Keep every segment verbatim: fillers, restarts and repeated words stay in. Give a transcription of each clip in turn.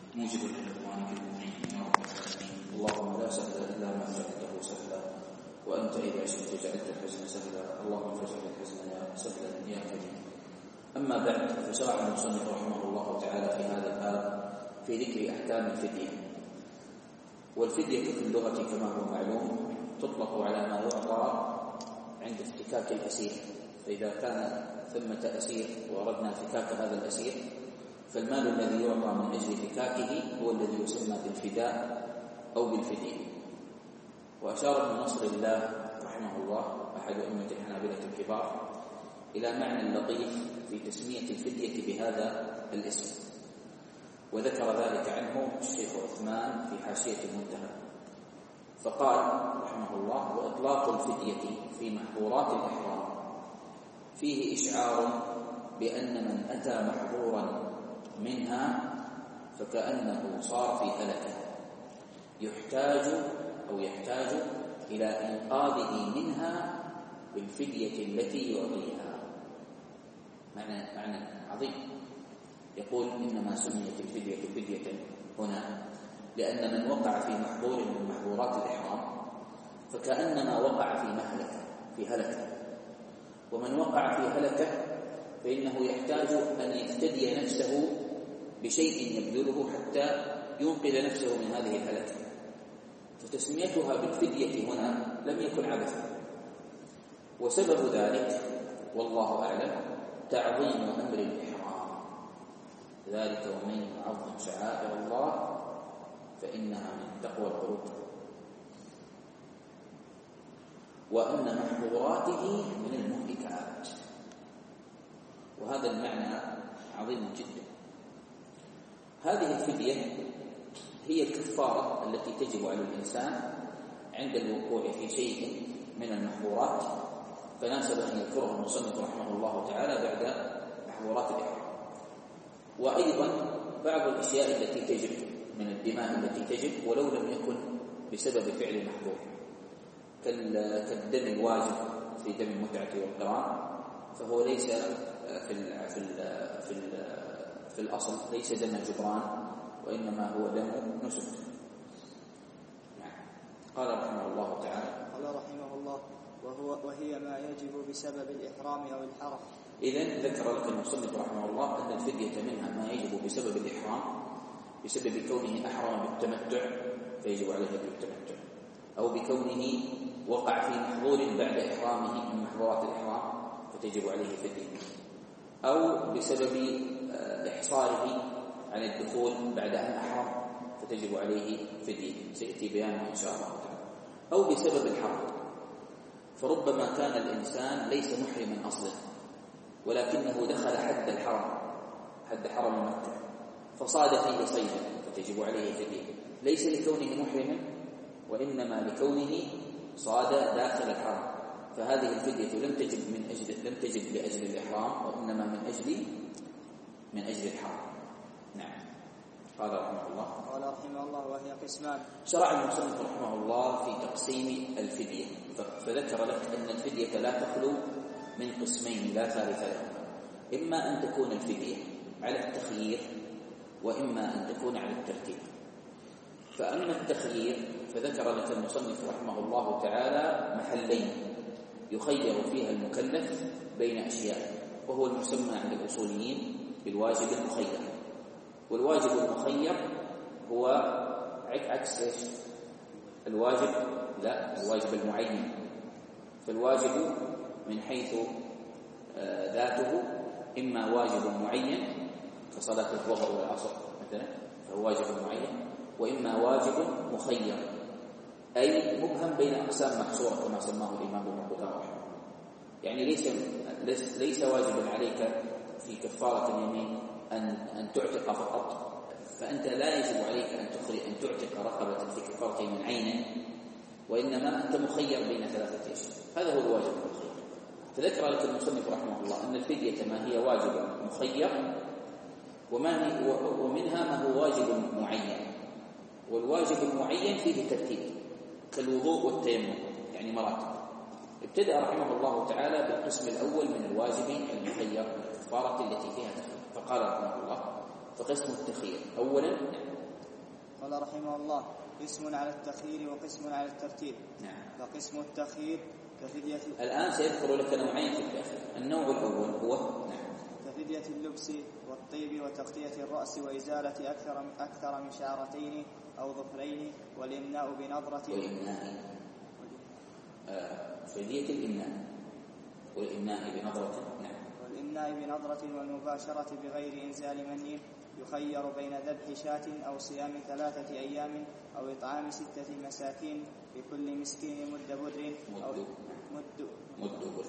موجب للإخوان في المؤمنين يا رب العالمين. اللهم لا سهل إلا ما جعلته سهلا، وأنت إذا شئت جعلت الحزن سهلا، اللهم فاجعل الحزن سهلا يا كريم. أما بعد، فشرع المصنف رحمه الله تعالى في هذا الباب في ذكر أحكام الفدية. والفدية في اللغة كما هو معلوم تطلق على ما يعطى عند افتكاك الأسير، فإذا كان ثمة أسير وأردنا فكاك هذا الأسير فالمال الذي يعطى من أجل فكاكه هو الذي يسمى بالفداء أو بالفدية. وأشار ابن نصر الله رحمه الله أحد أئمة الحنابلة الكبار إلى معنى لطيف في تسمية الفدية بهذا الاسم، وذكر ذلك عنه الشيخ عثمان في حاشية المنتهى، فقال رحمه الله: وإطلاق الفدية في محظورات الإحرام فيه إشعار بأن من أتى محظورا منها فكأنه صار في هلكة يحتاج أو يحتاج إلى إنقاذه منها بالفدية التي يعطيها. معنى معنى عظيم. يقول: إنما سميت الفدية فدية هنا لأن من وقع في محظور من محظورات الإحرام فكأنما وقع في مهلكة في هلكة، ومن وقع في هلكة فإنه يحتاج أن يفتدي نفسه بشيء يبذله حتى ينقذ نفسه من هذه الهلكة، فتسميتها بالفدية هنا لم يكن عبثا. وسبب ذلك والله أعلم تعظيم أمر الإحرام، ذلك ومن يعظم شعائر الله فإنها من تقوى القلوب، وأن محظوراته من المهلكات. وهذا المعنى عظيم جدا. هذه الفدية هي الكفارة التي تجب على الإنسان عند الوقوع في شيء من المحظورات، فناسب أن يذكره المصنف رحمه الله تعالى بعد محظورات الإحرام. وأيضا بعض الأشياء التي تجب من الدماء التي تجب ولو لم يكن بسبب فعل محظور، كالدم الواجب في دم المتعة والقران، فهو ليس في ال في ال في ال في الأصل ليس دم جبران، وإنما هو دم نسك. قال رحمه الله تعالى: قال رحمه الله: وهو وهي ما يجب بسبب الإحرام أو الحرم. إذن ذكر لك المصنف رحمه الله أن الفدية منها ما يجب بسبب الإحرام، بسبب كونه أحرم بالتمتع فيجب عليه بالتمتع، أو بكونه وقع في محظور بعد إحرامه من محظورات الإحرام فتجب عليه فدية، أو بسبب إحصاره عن الدخول بعد أن أحرم فتجب عليه فدية، سيأتي بيانه إن شاء الله تعالى، أو بسبب الحرم. فربما كان الإنسان ليس محرما أصلا ولكنه دخل حد الحرم حد حرم مكة فصاد فيه صيدا فتجب عليه فدية، ليس لكونه محرما وإنما لكونه صاد داخل الحرم، فهذه الفدية لم تجب من أجل لم تجب لأجل الإحرام وإنما من أجل من أجل الحرم. نعم. قال رحمه الله قال رحمه الله: وهي قسمان. شرع المصنف رحمه الله في تقسيم الفدية، فذكر لك أن الفدية لا تخلو من قسمين لا ثالث لهما، إما أن تكون الفدية على التخيير وإما أن تكون على الترتيب. فأما التخيير فذكر لك المصنف رحمه الله تعالى محلين يخير فيها المكلف بين أشياء، وهو المسمى عند الأصوليين بالواجب المخير. والواجب المخير هو عكس إيش؟ الواجب لا الواجب المعين. فالواجب من حيث آه ذاته إما واجب معين كصلاة الظهر والعصر مثلا فهو واجب معين، وإما واجب مخير أي مبهم بين أقسام محصورة كما سماه الإمام ابن قدامة رحمه الله. يعني ليس ليس واجبا عليك في كفارة اليمين أن أن تعتق فقط، فأنت لا يجب عليك أن تخرج أن تعتق رقبة في كفارة من عين، وإنما أنت مخير بين ثلاثة أشياء، هذا هو الواجب المخير. فذكر لك المصنف رحمه الله أن الفدية ما هي واجب مخير وما هي ومنها ما هو واجب معين. والواجب المعين فيه ترتيب كالوضوء والتيمم، يعني مراتب. ابتدأ رحمه الله تعالى بالقسم الأول من الواجب المخير الكفارة التي فيها تخيير، فقال رحمه الله: فقسم التخيير أولا قال رحمه الله: قسم على التخيير وقسم على الترتيب. نعم. فقسم التخيير كفدية. الآن سيذكر لك نوعين في الداخل. النوع الأول هو نعم كفدية اللبس والطيب وتغطية الرأس وإزالة أكثر أكثر من شعرتين أو ظفرين، والإمناء بنظرة والإمناء آه فدية الإمناء والإمناء بنظرة. نعم. والإمناء بنظرة والمباشرة بغير إنزال مني، يخير بين ذبح شاة أو صيام ثلاثة أيام أو إطعام ستة مساكين لكل مسكين مد بر أو مد مد بر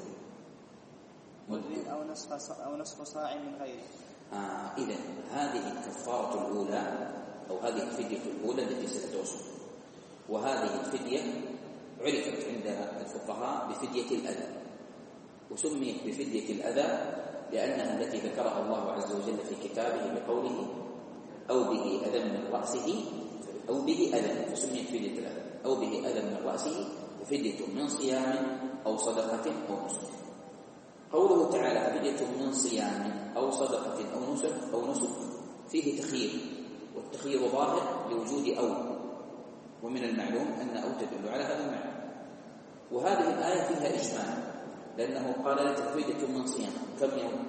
مد أو نصف أو نصف صاع من غيره. آه إذا هذه الكفارة الأولى أو هذه الفدية الأولى التي ستوصف، وهذه الفدية عرفت عند الفقهاء بفدية الأذى، وسميت بفدية الأذى لأنها التي ذكرها الله عز وجل في كتابه بقوله: أو به أذى من رأسه أو به أذى، فسميت فدية الأذى. أو به أذى من رأسه وفدية من صيام أو صدقة أو نسك. قوله تعالى: فدية من صيام أو صدقة أو نسك أو نسك فيه تخيير، والتخيير ظاهر لوجود أو، ومن المعلوم أن أو تدل على هذا المعنى. وهذه الآية فيها إجمال، لأنه قال لك فدية من صيام كم يوم،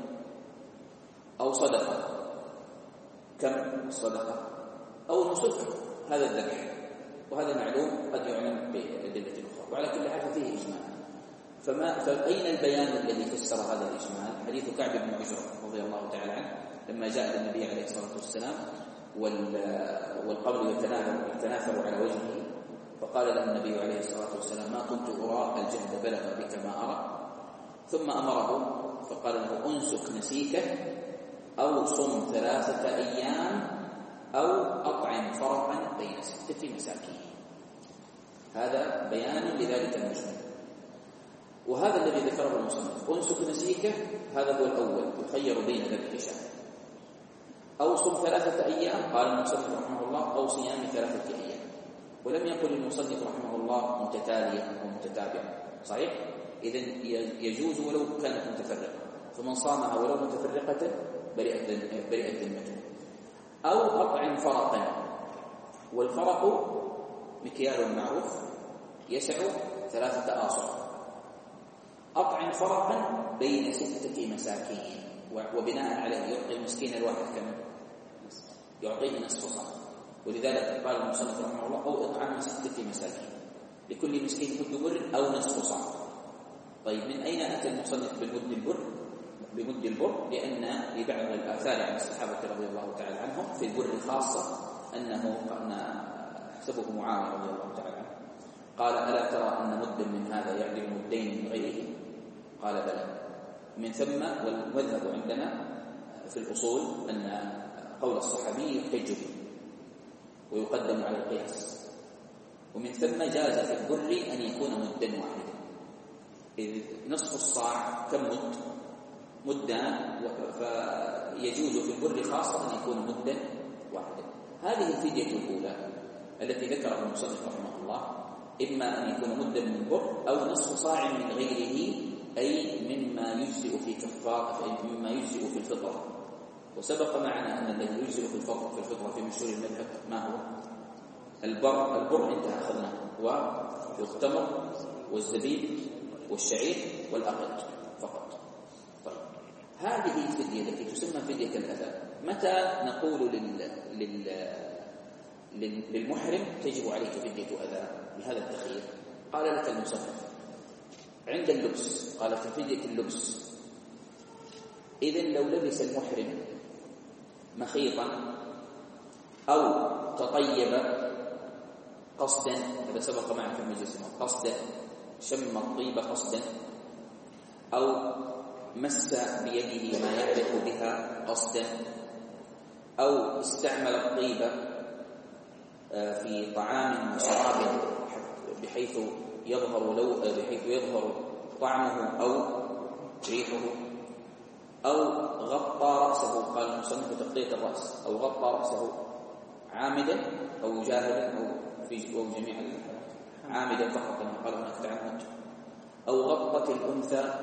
أو صدقة كم الصدقة، أو نسك هذا الذبح، وهذا معلوم قد يعلم بأدلة أخرى. وعلى كل حال فيه إجمال. فما فأين البيان الذي فسر هذا الإجمال؟ حديث كعب بن عجرة رضي الله تعالى عنه لما جاء النبي عليه الصلاة والسلام والقبر يتناثر على وجهه، فقال له النبي عليه الصلاة والسلام: ما كنت أرى الجهد بلغ بك ما أرى. ثم أمره فقال له: أنسك نسيكه، أو صم ثلاثة أيام، أو أطعم فرقا بين ستة مساكين. هذا بيان لذلك المجمل. وهذا الذي ذكره المصنف: أنسك نسيكه، هذا هو الأول، يخير بين ذبح شاة. أو صم ثلاثة أيام، قال المصنف رحمه الله: أو صيام ثلاثة أيام. ولم يقل المصنف رحمه الله متتاليا ومتتابعا، صحيح؟ إذن يجوز ولو كانت متفرقة، فمن صامها ولو متفرقة برئت ذمته. أو أطعم فرقا، والفرق مكيال معروف يسع ثلاثة آصع. أطعم فرقا بين ستة مساكين، وبناء عليه يعطي المسكين الواحد كم؟ يعطيه نصف صاع. ولذلك قال المصنف رحمه الله: أو إطعام ستة مساكين لكل مسكين مد بر أو نصف صاع. طيب، من أين أتى المصنف بالمد البر بمد البر؟ لأن لبعض الآثار عن الصحابة رضي الله تعالى عنهم في البر خاصة أنه حسبه معاوية رضي الله تعالى عنه قال: ألا ترى أن مدا من هذا يعدل مدين من غيره؟ قال: بلى. من ثم والمذهب عندنا في الأصول أن قول الصحابي يحتج به ويقدم على القياس، ومن ثم جاز في البر أن يكون مدا واحدا. إذ نصف الصاع كم مد؟ مدان، فيجوز في البر خاصة أن يكون مدا واحدا. هذه الفدية الأولى التي ذكرها المصنف رحمه الله، إما أن يكون مدا من البر أو نصف صاع من غيره، أي مما يجزئ في كفارة، مما يجزئ في الفطرة. وسبق معنا أن الذي يجزئ في الفطرة في الفطرة في مشهور المذهب ما هو؟ البر. البر انتهى أخذناه، والتمر والزبيب والشعير والأقط فقط. طيب، هذه الفدية التي تسمى فدية الأذى، متى نقول لل... لل... للمحرم تجب عليك فدية أذى بهذا التخيير؟ قال لك المصنف: عند اللبس. قال: في فدية اللبس. إذن لو لبس المحرم مخيطا أو تطيب قصدا، هذا سبق معنا في المجلس، قصدا شم الطيب قصدا، أو مس بيده ما يحرق بها قصدا، أو استعمل الطيب في طعام وشراب بحيث يظهر لو بحيث يظهر طعمه أو ريحه، أو غطى رأسه. قال المصنف: تغطية الرأس، أو غطى رأسه عامدا أو جاهلا أو في أو جميع الحالات عامدا فقط كما قال هناك تعمد، أو غطت الأنثى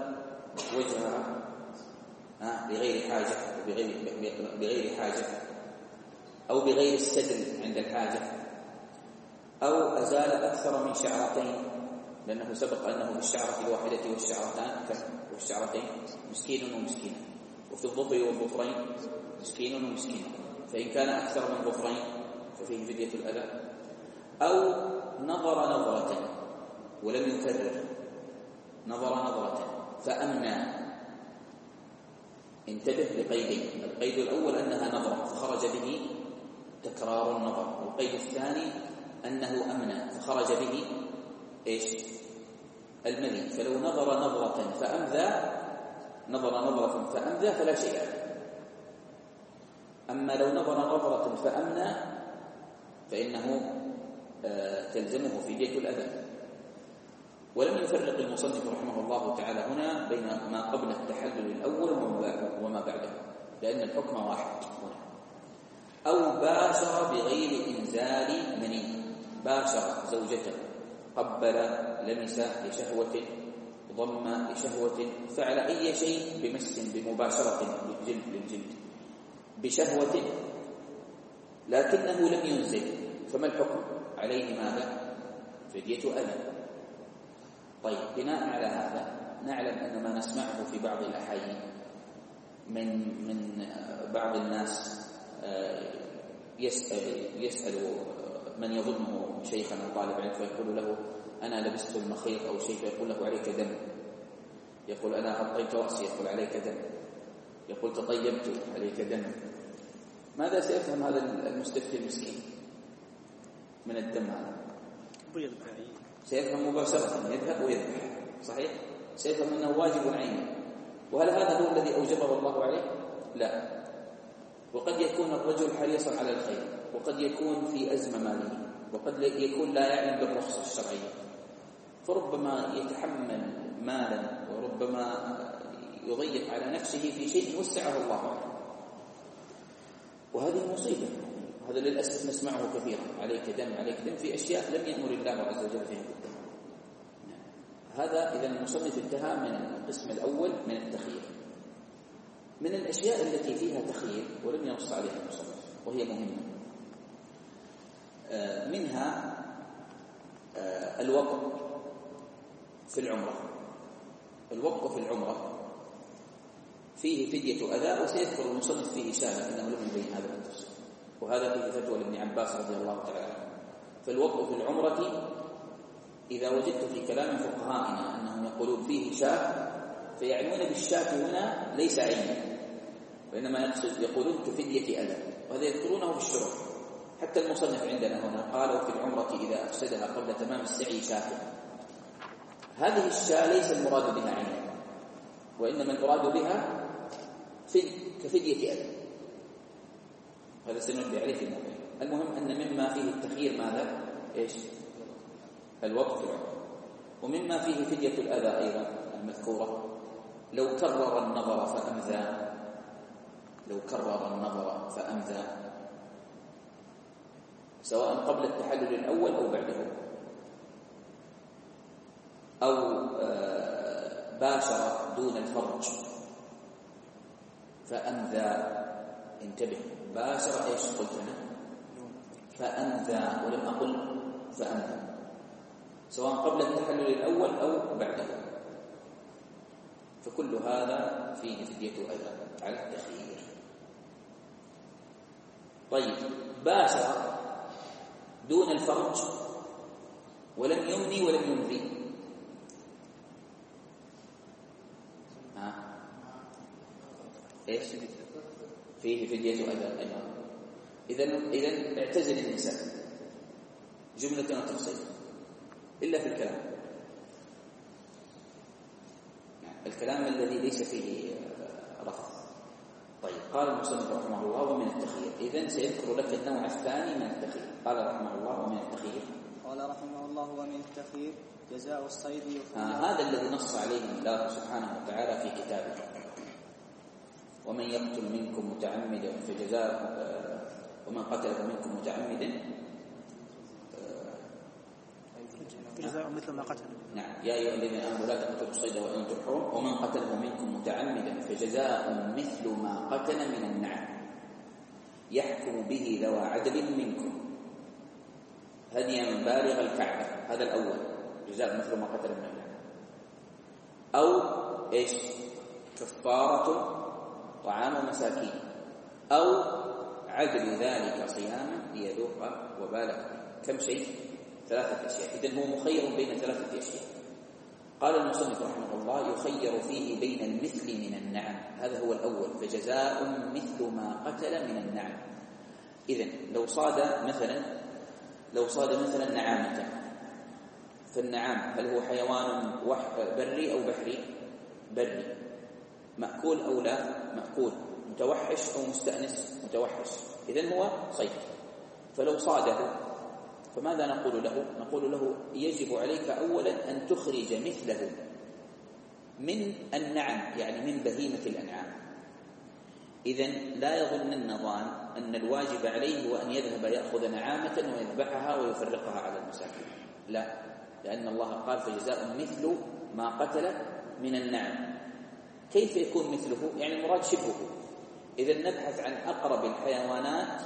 وجهها بغير حاجة بغير بغير حاجة أو بغير السدل عند الحاجة، أو أزال أكثر من شعرتين، لأنه سبق أنه في الشعرة الواحدة والشعرتان والشعرتين مسكين ومسكينة، وفي الظفر والظفرين مسكين ومسكينة، فإن كان أكثر من ظفرين ففيه فدية الأذى. أو نظر نظرة ولم يكرر، نظر نظرة فأمنى. انتبه لقيدين: القيد الأول أنها نظرة فخرج به تكرار النظر، والقيد الثاني أنه أمنى فخرج به إيش؟ المني. فلو نظر نظرة فأمذى، نظر نظرة فأمذى فلا شيء. أما لو نظر نظرة فأمنى فإنه آه تلزمه فدية الأذى. ولم يفرق المصنف رحمه الله تعالى هنا بين ما قبل التحلل الأول وما بعده، لأن الحكم واحد هنا. أو باشر بغير إنزال مني، باشر زوجته، قبل، لمس لشهوة، ضم لشهوة، فعل أي شيء بمس بمباشرة للجلد للجلد بشهوة لكنه لم ينزل، فما الحكم عليه؟ ماذا؟ فدية أذى. طيب، بناء على هذا نعلم أن ما نسمعه في بعض الأحايين من من بعض الناس يسأل يسأل من يظنه شيخا أو طالب علم فيقول له: أنا لبست المخيط أو شيء، فيقول له: عليك دم. يقول: أنا غطيت رأسي، يقول: عليك دم. يقول: تطيبت، عليك دم. ماذا سيفهم هذا المستفتي المسكين من الدم هذا؟ سيفهم مباشرة، يذهب ويذبح، صحيح؟ سيفهم أنه واجب عيني. وهل هذا هو الذي أوجبه الله عليه؟ لا. وقد يكون الرجل حريصا على الخير، وقد يكون في أزمة مالية، وقد يكون لا يعلم بالرخصة الشرعية، فربما يتحمل مالا وربما يضيق على نفسه في شيء وسعه الله عليه، وهذه مصيبة. هذا للأسف نسمعه كثيرا: عليك دم، عليك دم، في أشياء لم يأمر الله عز وجل فيها بالدم. هذا إذا المصنف انتهى من القسم الأول من التخيير. من الأشياء التي فيها تخيير ولم ينص عليها المصنف وهي مهمة، منها الوقف في العمرة. الوقف في العمرة فيه فدية أذى، وسيذكر المصنف فيه شاهد أنه لم يبين هذا التفصيل، وهذا فيه فتوى لابن عباس رضي الله تعالى عنه. فالوقف في العمرة إذا وجدت في كلام فقهائنا أنهم يقولون فيه شاة، فيعنون بالشاة هنا ليس عينا، وإنما يقصد يقولون كفدية أذى، وهذا يذكرونه في الشروح. حتى المصنف عندنا هنا قال: وفي العمرة إذا أفسدها قبل تمام السعي شاة. هذه الشاة ليس المراد بها عينا، وإنما المراد بها كفدية أذى. هذا سننبه عليه في الموضوع. المهم أن مما فيه التخيير ماذا؟ إيش؟ الوقف في العمرة. ومما فيه فدية الأذى أيضا المذكورة: لو كرر النظر فأمذى، لو كرر النظر فأمذى، سواء قبل التحلل الأول أو بعده، أو باشر دون الفرج فأمذى. انتبه، باشر ايش قلت انا؟ فأمذى، ولم أقل فأمذى، سواء قبل التحلل الأول أو بعده، فكل هذا فيه فدية أذى على التخيير. طيب، باشر دون الفرج ولم يمني ولم يمذي، ها ايش؟ فيه فدية أذى أيضا. إذن إذن اعتزل الإنسان جملة وتفصيل إلا في الكلام، الكلام الذي ليس فيه رفض. طيب، قال المصنف رحمه الله: ومن التخيير. إذن سيذكر لك النوع الثاني من التخيير. قال رحمه الله: ومن التخيير. قال رحمه الله: ومن التخيير جزاء الصيد يفيد. هذا الذي نص عليه الله سبحانه وتعالى في كتابه: ومن يقتل منكم متعمدا فجزاء، ومن قتله منكم متعمدا جزاء مثل ما قتل. نعم، يا أيها الذين آمنوا لا تقتلوا الصيد وأنتم حرم، ومن قتله منكم متعمدا فجزاء مثل ما قتل من النعم. يحكم به ذوى عدل منكم هديا بالغ الكعبة. هذا الأول، جزاء مثل ما قتل من النعم. أو إيش؟ كفارة طعام مساكين، أو عدل ذلك صياما ليذوق وبال. كم شيء؟ ثلاثة أشياء. إذن هو مخير بين ثلاثة أشياء. قال المصنف رحمه الله: يخير فيه بين المثل من النعم. هذا هو الأول، فجزاء مثل ما قتل من النعم. إذن لو صاد مثلا لو صاد مثلا نعامة، فالنعام هل هو حيوان بري أو بحري؟ بري. مأكول أو لا مأكول؟ متوحش أو مستأنس؟ متوحش. إذن هو صيد. فلو صاده فماذا نقول له؟ نقول له: يجب عليك أولا أن تخرج مثله من النعم، يعني من بهيمة الأنعام. إذن لا يظن النظام أن الواجب عليه هو أن يذهب يأخذ نعامة ويذبحها ويفرقها على المساكين. لا، لأن الله قال: فجزاء مثل ما قتل من النعم. كيف يكون مثله؟ يعني المراد شبهه. إذن نبحث عن أقرب الحيوانات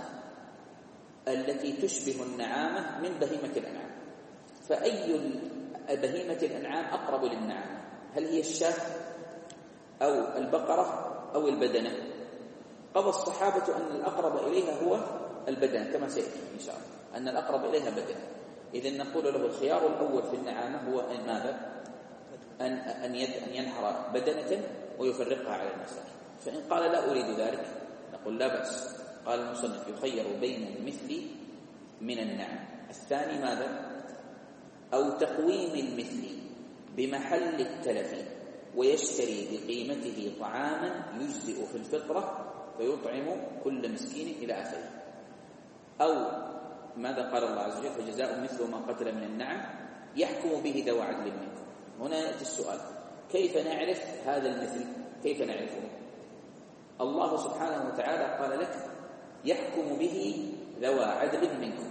التي تشبه النعامة من بهيمة الأنعام. فأي بهيمة الأنعام أقرب للنعامة؟ هل هي الشاة أو البقرة أو البدنة؟ قضى الصحابة أن الأقرب إليها هو البدنة، كما سيأتي إن شاء الله أن الأقرب إليها بدنة. إذن نقول له: الخيار الأول في النعامة هو أن ماذا؟ أن أن أن ينحر بدنة ويفرقها على المساكين. فإن قال: لا أريد ذلك، نقول: لا بأس. قال المصنف: يخير بين المثل من النعم. الثاني ماذا؟ أو تقويم المثل بمحل التلف ويشتري بقيمته طعاما يجزئ في الفطرة فيطعم كل مسكين إلى آخره. أو ماذا قال الله عز وجل؟ فجزاء مثل ما قتل من النعم يحكم به ذوى عدل منكم. هنا يأتي السؤال: كيف نعرف هذا المثل؟ كيف نعرفه؟ الله سبحانه وتعالى قال لك: يحكم به ذوى عدل منكم.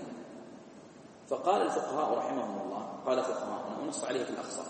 فقال الفقهاء رحمهم الله، قال فقهاء ونص عليه في الأخصار،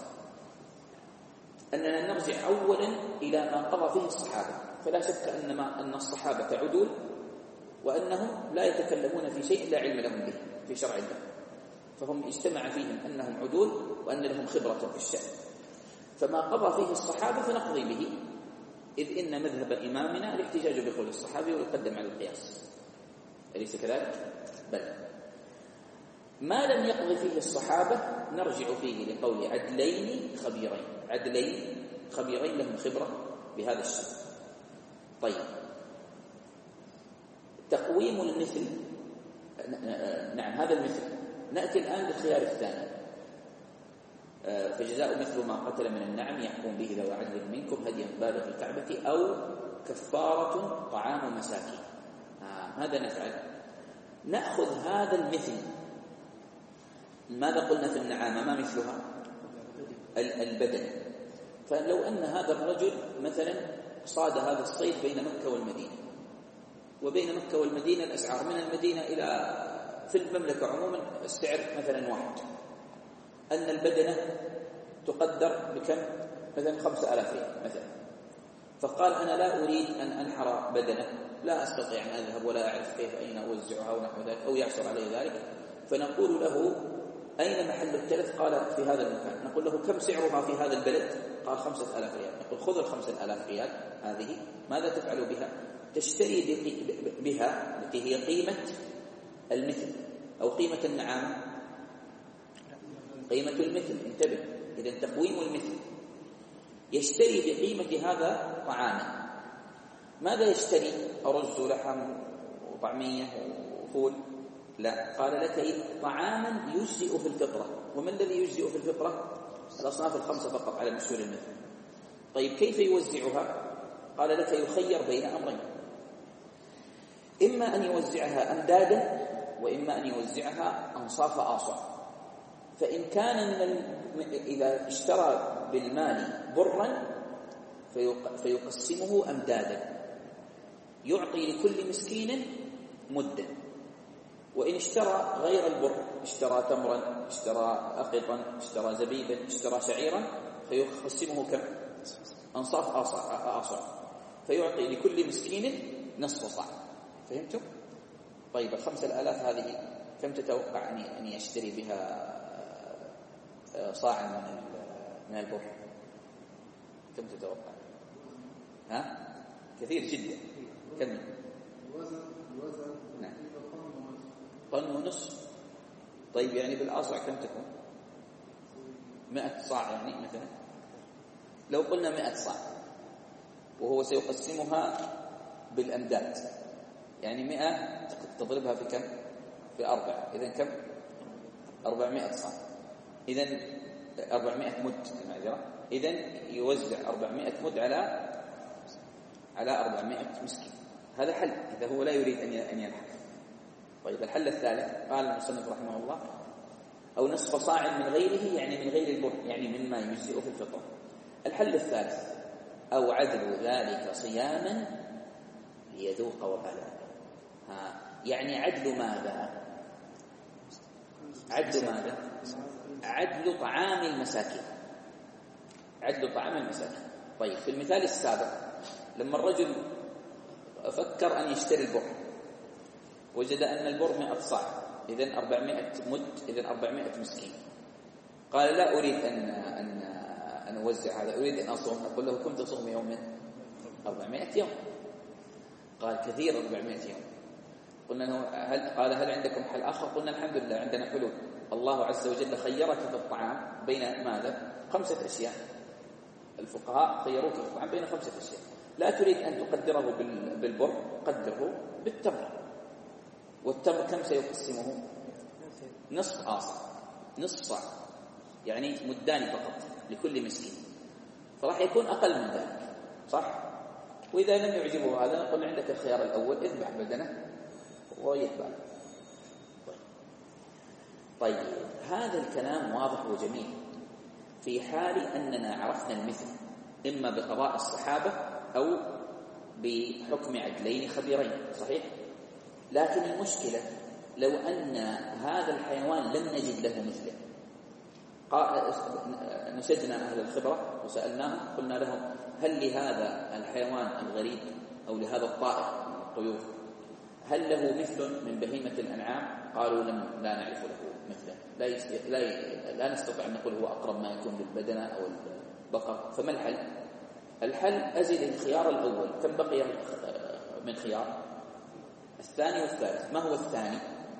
أننا نرجع أولا إلى ما قضى فيه الصحابة. فلا شك أن, ما أن الصحابة عدول، وأنهم لا يتكلمون في شيء لا علم لهم به في شرع الله، فهم اجتمع فيهم أنهم عدول وأن لهم خبرة في الشأن. فما قضى فيه الصحابة فنقضي به، إذ إن مذهب إمامنا الاحتجاج بقول الصحابي ويقدم على القياس. أليس كذلك؟ بل ما لم يقضي فيه الصحابة نرجع فيه لقول عدلين خبيرين، عدلين خبيرين لهم خبرة بهذا الشيء. طيب، تقويم المثل، نعم هذا المثل. نأتي الآن للخيار الثاني: فجزاء مثل ما قتل من النعم يحكم به ذوى عدل منكم هديا بالغ الكعبة، أو كفارة طعام مساكين. آه ماذا نفعل؟ نأخذ هذا المثل. ماذا قلنا في النعامة؟ ما مثلها؟ البدن. فلو أن هذا الرجل مثلا صاد هذا الصيد بين مكة والمدينة، وبين مكة والمدينة الأسعار من المدينة إلى في المملكة عموما السعر مثلا واحد، أن البدنة تقدر بكم؟ مثلا خمسة آلاف ريال مثلا. فقال: أنا لا أريد أن أنحر بدنة، لا أستطيع أن أذهب ولا أعرف كيف أين أوزعها ونحو ذلك، أو يعسر عليه ذلك. فنقول له: أين محل التلف؟ قال: في هذا المكان. نقول له: كم سعرها في هذا البلد؟ قال: خمسة آلاف ريال. نقول: خذ الخمسة آلاف ريال هذه، ماذا تفعل بها؟ تشتري بها التي هي قيمة المثل أو قيمة النعام، قيمة المثل. انتبه، إذن تقويم المثل. يشتري بقيمة هذا طعاما. ماذا يشتري؟ أرز ولحم وطعمية وفول؟ لا، قال لك طعاما يجزئ في الفطرة. وما الذي يجزئ في الفطرة؟ الأصناف الخمسة فقط على مشهور المثل. طيب، كيف يوزعها؟ قال لك: يخير بين أمرين: إما أن يوزعها أمدادا، وإما أن يوزعها أنصاف آصع. فإن كان من إذا اشترى بالمال برا فيقسمه أمدادا، يعطي لكل مسكين مدا. وإن اشترى غير البر، اشترى تمرا، اشترى أقطا، اشترى زبيبا، اشترى شعيرا، فيقسمه كم؟ أنصاف آصع، فيعطي لكل مسكين نصف صاع. فهمتم؟ طيب الخمسة آلاف هذه كم تتوقع أن يشتري بها صاعا من من البر؟ كم تتوقع؟ ها؟ كثير جدا. كم؟ نعم. طن ونصف. طيب يعني بالآصع كم تكون؟ مئة صاع يعني مثلا. لو قلنا مئة صاع وهو سيقسمها بالأمداد، يعني مئة تضربها في كم؟ في أربعة، إذن كم؟ أربعمائة صاع. إذن أربعمائة مد معذرة. إذن يوزع أربعمائة مد على على أربعمائة مسكين. هذا حل إذا هو لا يريد أن ينحف. طيب الحل الثالث قال المصنف رحمه الله: أو نصف صاع من غيره، يعني من غير البر، يعني مما يجزئ في الفطر. الحل الثالث: أو عدل ذلك صياما ليذوق وبالا. ها يعني عدل ماذا؟ عدل ماذا؟ عدل طعام المساكين. عدل طعام المساكين. طيب في المثال السابق لما الرجل فكر أن يشتري البر وجد أن البر مئة صاع، إذن أربعمائة مد، إذن أربعمائة مسكين. قال: لا أريد أن أن أن أوزع هذا، أريد أن أصوم. نقول له: كم تصوم يوما؟ أربعمائة يوم. قال: كثير أربعمائة يوم. قلنا له: هل قال هل عندكم حل آخر؟ قلنا: الحمد لله عندنا حلول. الله عز وجل خيرك في الطعام بين ماذا؟ خمسة أشياء. الفقهاء خيروك في الطعام بين خمسة أشياء. لا تريد أن تقدره بالبر، قدره بالتمر. والتمر كم سيقسمه؟ نصف آصع، نصف صاع، يعني مدان فقط لكل مسكين، فراح يكون أقل من ذلك، صح؟ وإذا لم يعجبه هذا نقول: عندك الخيار الأول، اذبح بدنه وريح باله. طيب هذا الكلام واضح وجميل في حال أننا عرفنا المثل، إما بقضاء الصحابة أو بحكم عدلين خبيرين، صحيح؟ لكن المشكلة لو أن هذا الحيوان لم نجد له مثله، نشدنا أهل الخبرة وسألناهم، قلنا لهم: هل لهذا الحيوان الغريب أو لهذا الطائر من الطيور هل له مثل من بهيمة الأنعام؟ قالوا: لم لا نعرف له مثله، لا, لا, لا نستطيع أن نقول هو أقرب ما يكون للبدنة أو البقر. فما الحل؟ الحل أزل الخيار الأول. كم بقي من خيار؟ الثاني والثالث. ما هو الثاني؟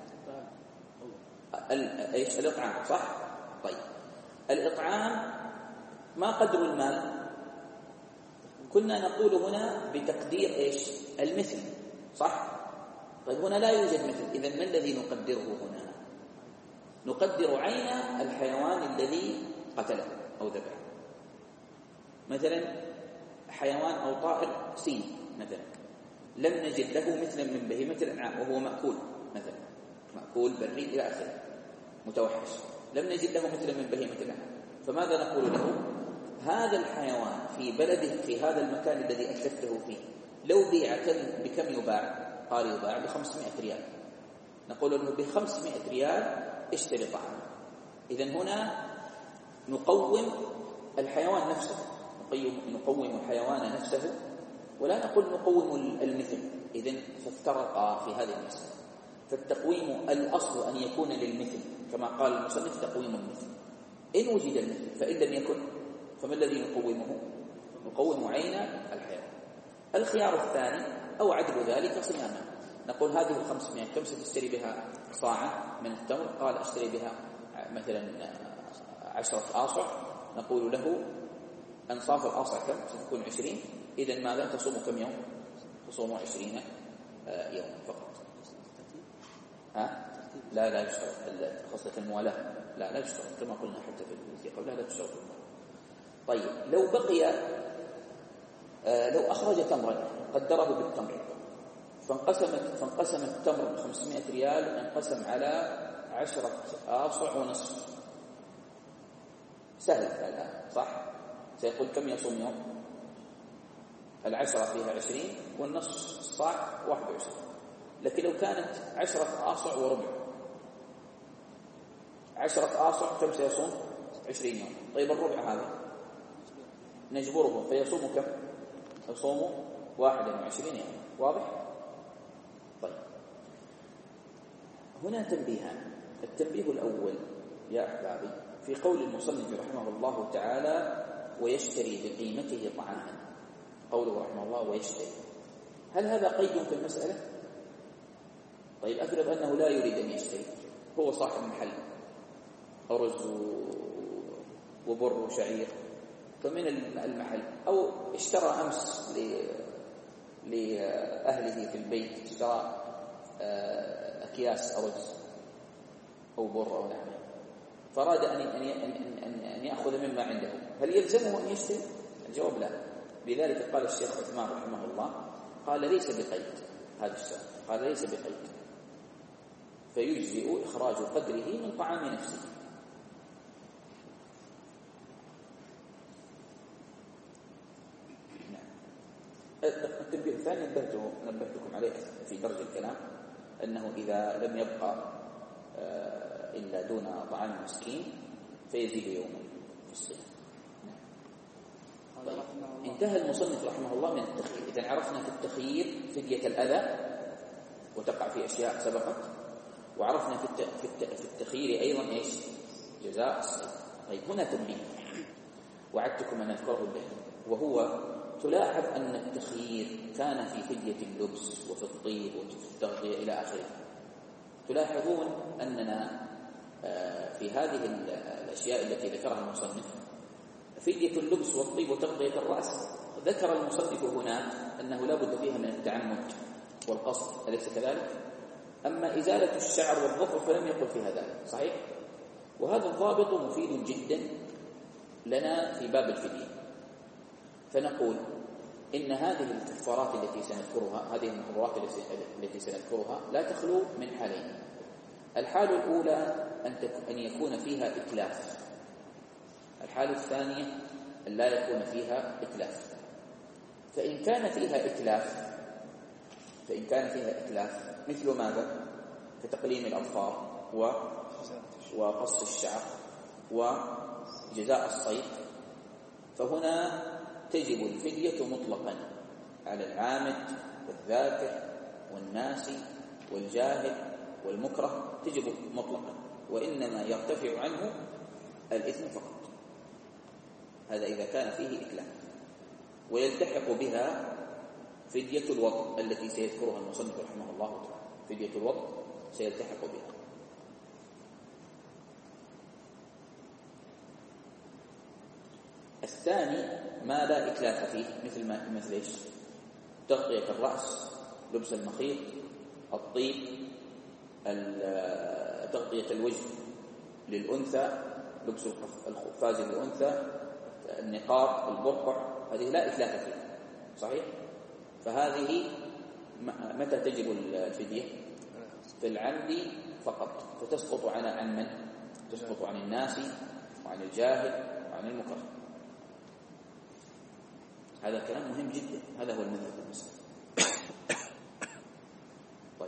ايش؟ الإطعام، صح؟ طيب الإطعام ما قدر المال؟ كنا نقول هنا بتقدير ايش؟ المثل، صح؟ طيب هنا لا يوجد مثل، إذن ما الذي نقدره هنا؟ نقدر عين الحيوان الذي قتله أو ذبحه. مثلا حيوان أو طائر سين مثلا لم نجد له مثلا من بهيمة الأنعام وهو مأكول، مثلا مأكول بري إلى آخره متوحش، لم نجد له مثلا من بهيمة الأنعام، فماذا نقول له؟ هذا الحيوان في بلده في هذا المكان الذي أتلفته فيه لو بيع بكم يباع؟ قال: يباع بخمسمائة ريال. نقول له: بخمسمائة ريال اشتري طعام. إذن هنا نقوم الحيوان نفسه، نقوم الحيوان نفسه ولا نقول نقوم المثل. إذن فافترقا في هذه المسألة. فالتقويم الأصل أن يكون للمثل كما قال المصنف: تقويم المثل. إن وجد المثل، فإن لم يكن فما الذي نقومه؟ نقوم عين الحيوان. الخيار الثاني: أو عدل ذلك صياما. نقول: هذه الخمسمائة كم ستشتري بها صاعا من التمر؟ قال: اشتري بها مثلا عشرة آصع. نقول له: أنصاف الآصع كم؟ ستكون عشرين. إذن ماذا؟ تصوم كم يوم؟ تصوم عشرين يوم فقط. ها؟ لا لا يشترط خاصة الموالاة، لا لا يشترط كما قلنا حتى في التي قبلها لا تشترط الموالاة. طيب لو بقي آه لو أخرج تمرا قدره بالتمر فانقسمت فانقسم التمر خمسمائة ريال انقسم على عشرة آصع ونصف. سهل الآن، صح؟ سيقول: كم يصوم يوم؟ العشرة فيها عشرين والنصف الصاع واحد وعشرين. لكن لو كانت عشرة آصع وربع، عشرة آصع كم سيصوم؟ عشرين يوم. طيب الربع هذا نجبره فيصوم كم؟ يصوم واحد وعشرين يوم. واضح؟ طيب هنا تنبيهان. التنبيه الأول يا أحبابي في قول المصنف رحمه الله تعالى ويشتري بقيمته طعاما، قوله رحمه الله ويشتري، هل هذا قيد في المسألة؟ طيب أفرض أنه لا يريد أن يشتري، هو صاحب محل أرز وبر وشعير فمن المحل، أو اشترى أمس لأهله في البيت اشترى أكياس أرز أو بر أو نحوه، فأراد أن أن أن يأخذ مما عنده، هل يلزمه أن يشتري؟ الجواب لا. لذلك قال الشيخ عثمان رحمه الله قال ليس بقيد هذا الشرط، قال ليس بقيد، فيجزئ إخراج قدره من طعام نفسه. التنبيه الثاني نبهته نبهتكم عليه في درج الكلام، أنه إذا لم يبقى إلا دون طعام مسكين فيزيد يوما في الصيام. طيب. انتهى المصنف رحمه الله من التخيير. إذن عرفنا في التخيير فدية الأذى وتقع في أشياء سبقت، وعرفنا في في التخيير أيضا إيش؟ جزاء الصيد. طيب هنا تنبيه وعدتكم أن أذكره البيت، وهو تلاحظ أن التخيير كان في فدية اللبس وفي الطيب وفي التغذية إلى آخره. تلاحظون أننا في هذه الأشياء التي ذكرها المصنف فدية اللبس والطيب وتغطية الرأس، ذكر المصنف هناك أنه لا بد فيها من التعمد والقصد، أليس كذلك؟ أما إزالة الشعر والظفر فلم يقل فيها ذلك، صحيح؟ وهذا الضابط مفيد جدا لنا في باب الفدية. فنقول إن هذه الكفارات التي سنذكرها، هذه المحظورات التي سنذكرها لا تخلو من حالين. الحالة الأولى أن يكون فيها إتلاف، الحالة الثانية أن لا يكون فيها إتلاف. فإن كان فيها إتلاف فإن كان فيها إتلاف مثل ماذا؟ كتقليم الأظفار وقص الشعر وجزاء الصيد، فهنا تجب الفدية مطلقا على العامد والذاكر والناسي والجاهل والمكره، تجب مطلقا، وإنما يرتفع عنه الإثم فقط. هذا إذا كان فيه إتلاف. ويلتحق بها فدية الوضع التي سيذكرها المصنف رحمه الله تعالى، فدية الوضع سيلتحق بها. الثاني ما لا إتلاف فيه، مثل ما مثل إيش؟ تغطية الرأس، لبس المخيط، الطيب، تغطية الوجه للأنثى، لبس القفاز للأنثى، النقاب، البرقع، هذه لا إتلاف فيها، صحيح؟ فهذه متى تجب الفدية؟ في العمد فقط، فتسقط عن عن من؟ تسقط عن الناس وعن الجاهل وعن المكره. هذا كلام مهم جدا، هذا هو المذهب المسلم. طيب،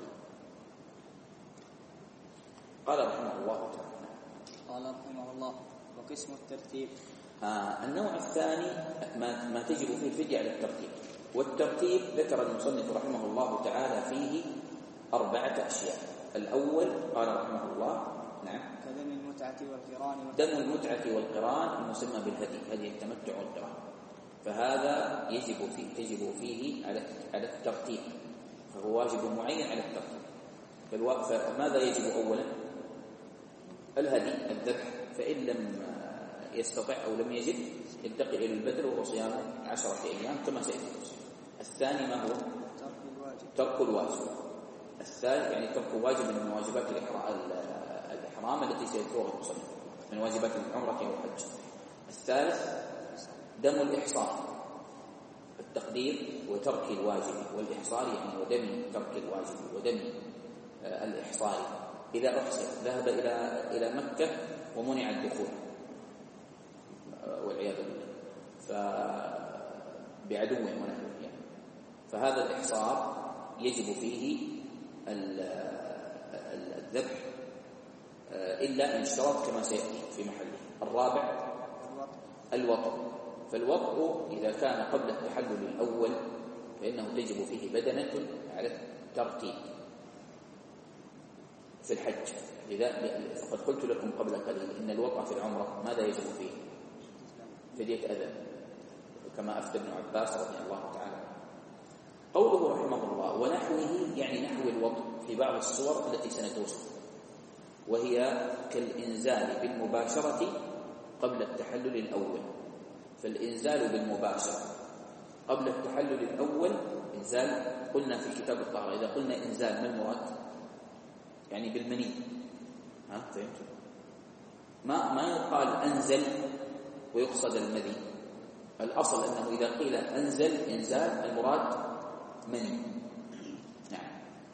قال رحمه الله تعالى قال رحمه الله وقسم الترتيب. آه النوع الثاني ما, ما تجب فيه الفدية على الترتيب، والترتيب ذكر المصنف رحمه الله تعالى فيه أربعة أشياء. الأول قال رحمه الله نعم كدم المتعة والقران. دم المتعة والقران المسمى بالهدي، هدي التمتع والقران، فهذا يجب فيه تجب فيه على على الترتيب، فهو واجب معين على الترتيب. فماذا يجب أولا؟ الهدي، الذبح، فإن لم يستطع أو لم يجد ينتقل إلى البدر وهو صيام عشرة أيام كما سيأتي. الثاني ما هو؟ ترك الواجب. ترك الواجب. الثالث يعني ترك واجب من واجبات الإحرام التي سيذكرها المصنف، من واجبات العمرة والحج. الثالث دم الإحصار، التقدير وترك الواجب، والإحصار يعني ودم ترك الواجب ودم الإحصار. إذا أحصر ذهب إلى إلى مكة ومنع الدخول والعياذ بالله فبعدو ونحوه يعني، فهذا الإحصار يجب فيه الذبح إلا إن اشترط كما سيأتي في محله. الرابع الوطء، فالوطء إذا كان قبل التحلل الأول فإنه تجب فيه بدنة على الترتيب، في الحج. لذلك فقد قلت لكم قبل قليل إن الوقع في العمرة ماذا يجب فيه؟ فدية أذى، كما أفتى ابن عباس رضي الله تعالى. قوله رحمه الله ونحوه يعني نحو الوضع في بعض الصور التي سندرسها، وهي كالإنزال بالمباشرة قبل التحلل الأول. فالإنزال بالمباشرة قبل التحلل الأول إنزال، قلنا في كتاب الطهارة إذا قلنا إنزال ما المراد؟ يعني بالمني. ها فهمت؟ ما ما يقال أنزل ويقصد المذي. الأصل أنه إذا قيل أنزل إنزال المراد مني. نعم.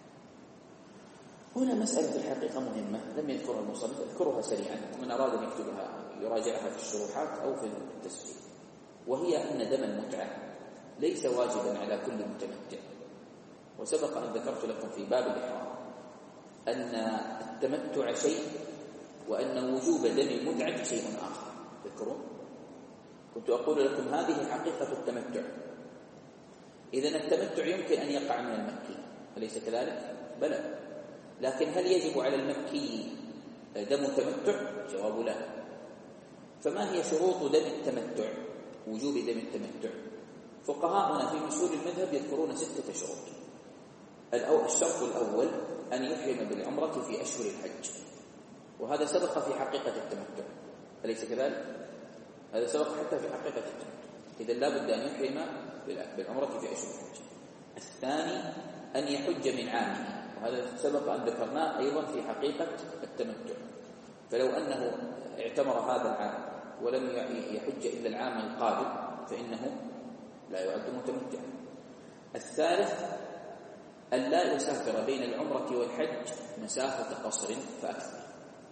هنا مسألة الحقيقة مهمة لم يذكرها المصنف، اذكرها سريعا ومن أراد أن يكتبها يراجعها في الشروحات أو في التسجيل، وهي أن دم المتعة ليس واجبا على كل متمتع. وسبق أن ذكرت لكم في باب الإحرام أن التمتع شيء وأن وجوب دم المتعة شيء آخر. تذكرون؟ كنت أقول لكم هذه حقيقة التمتع. إذن التمتع يمكن أن يقع من المكي، أليس كذلك؟ بلى. لكن هل يجب على المكي دم تمتع؟ جواب لا. فما هي شروط دم التمتع؟ وجوب دم التمتع. فقهاؤنا في مشهور المذهب يذكرون ستة شروط. الشرط الأول أن يحرم بالعمرة في أشهر الحج، وهذا سبق في حقيقة التمتع، أليس كذلك؟ هذا سبق حتى في حقيقة التمتع. إذا لا بد أن يحرم بالعمرة في أشهر الحج. الثاني أن يحج من عامه، وهذا سبق أن ذكرناه أيضا في حقيقة التمتع. فلو أنه اعتمر هذا العام ولم يحج إلا العام القادم فإنه لا يعد متمتعا. الثالث أن لا يسافر بين العمرة والحج مسافة قصر فأكثر.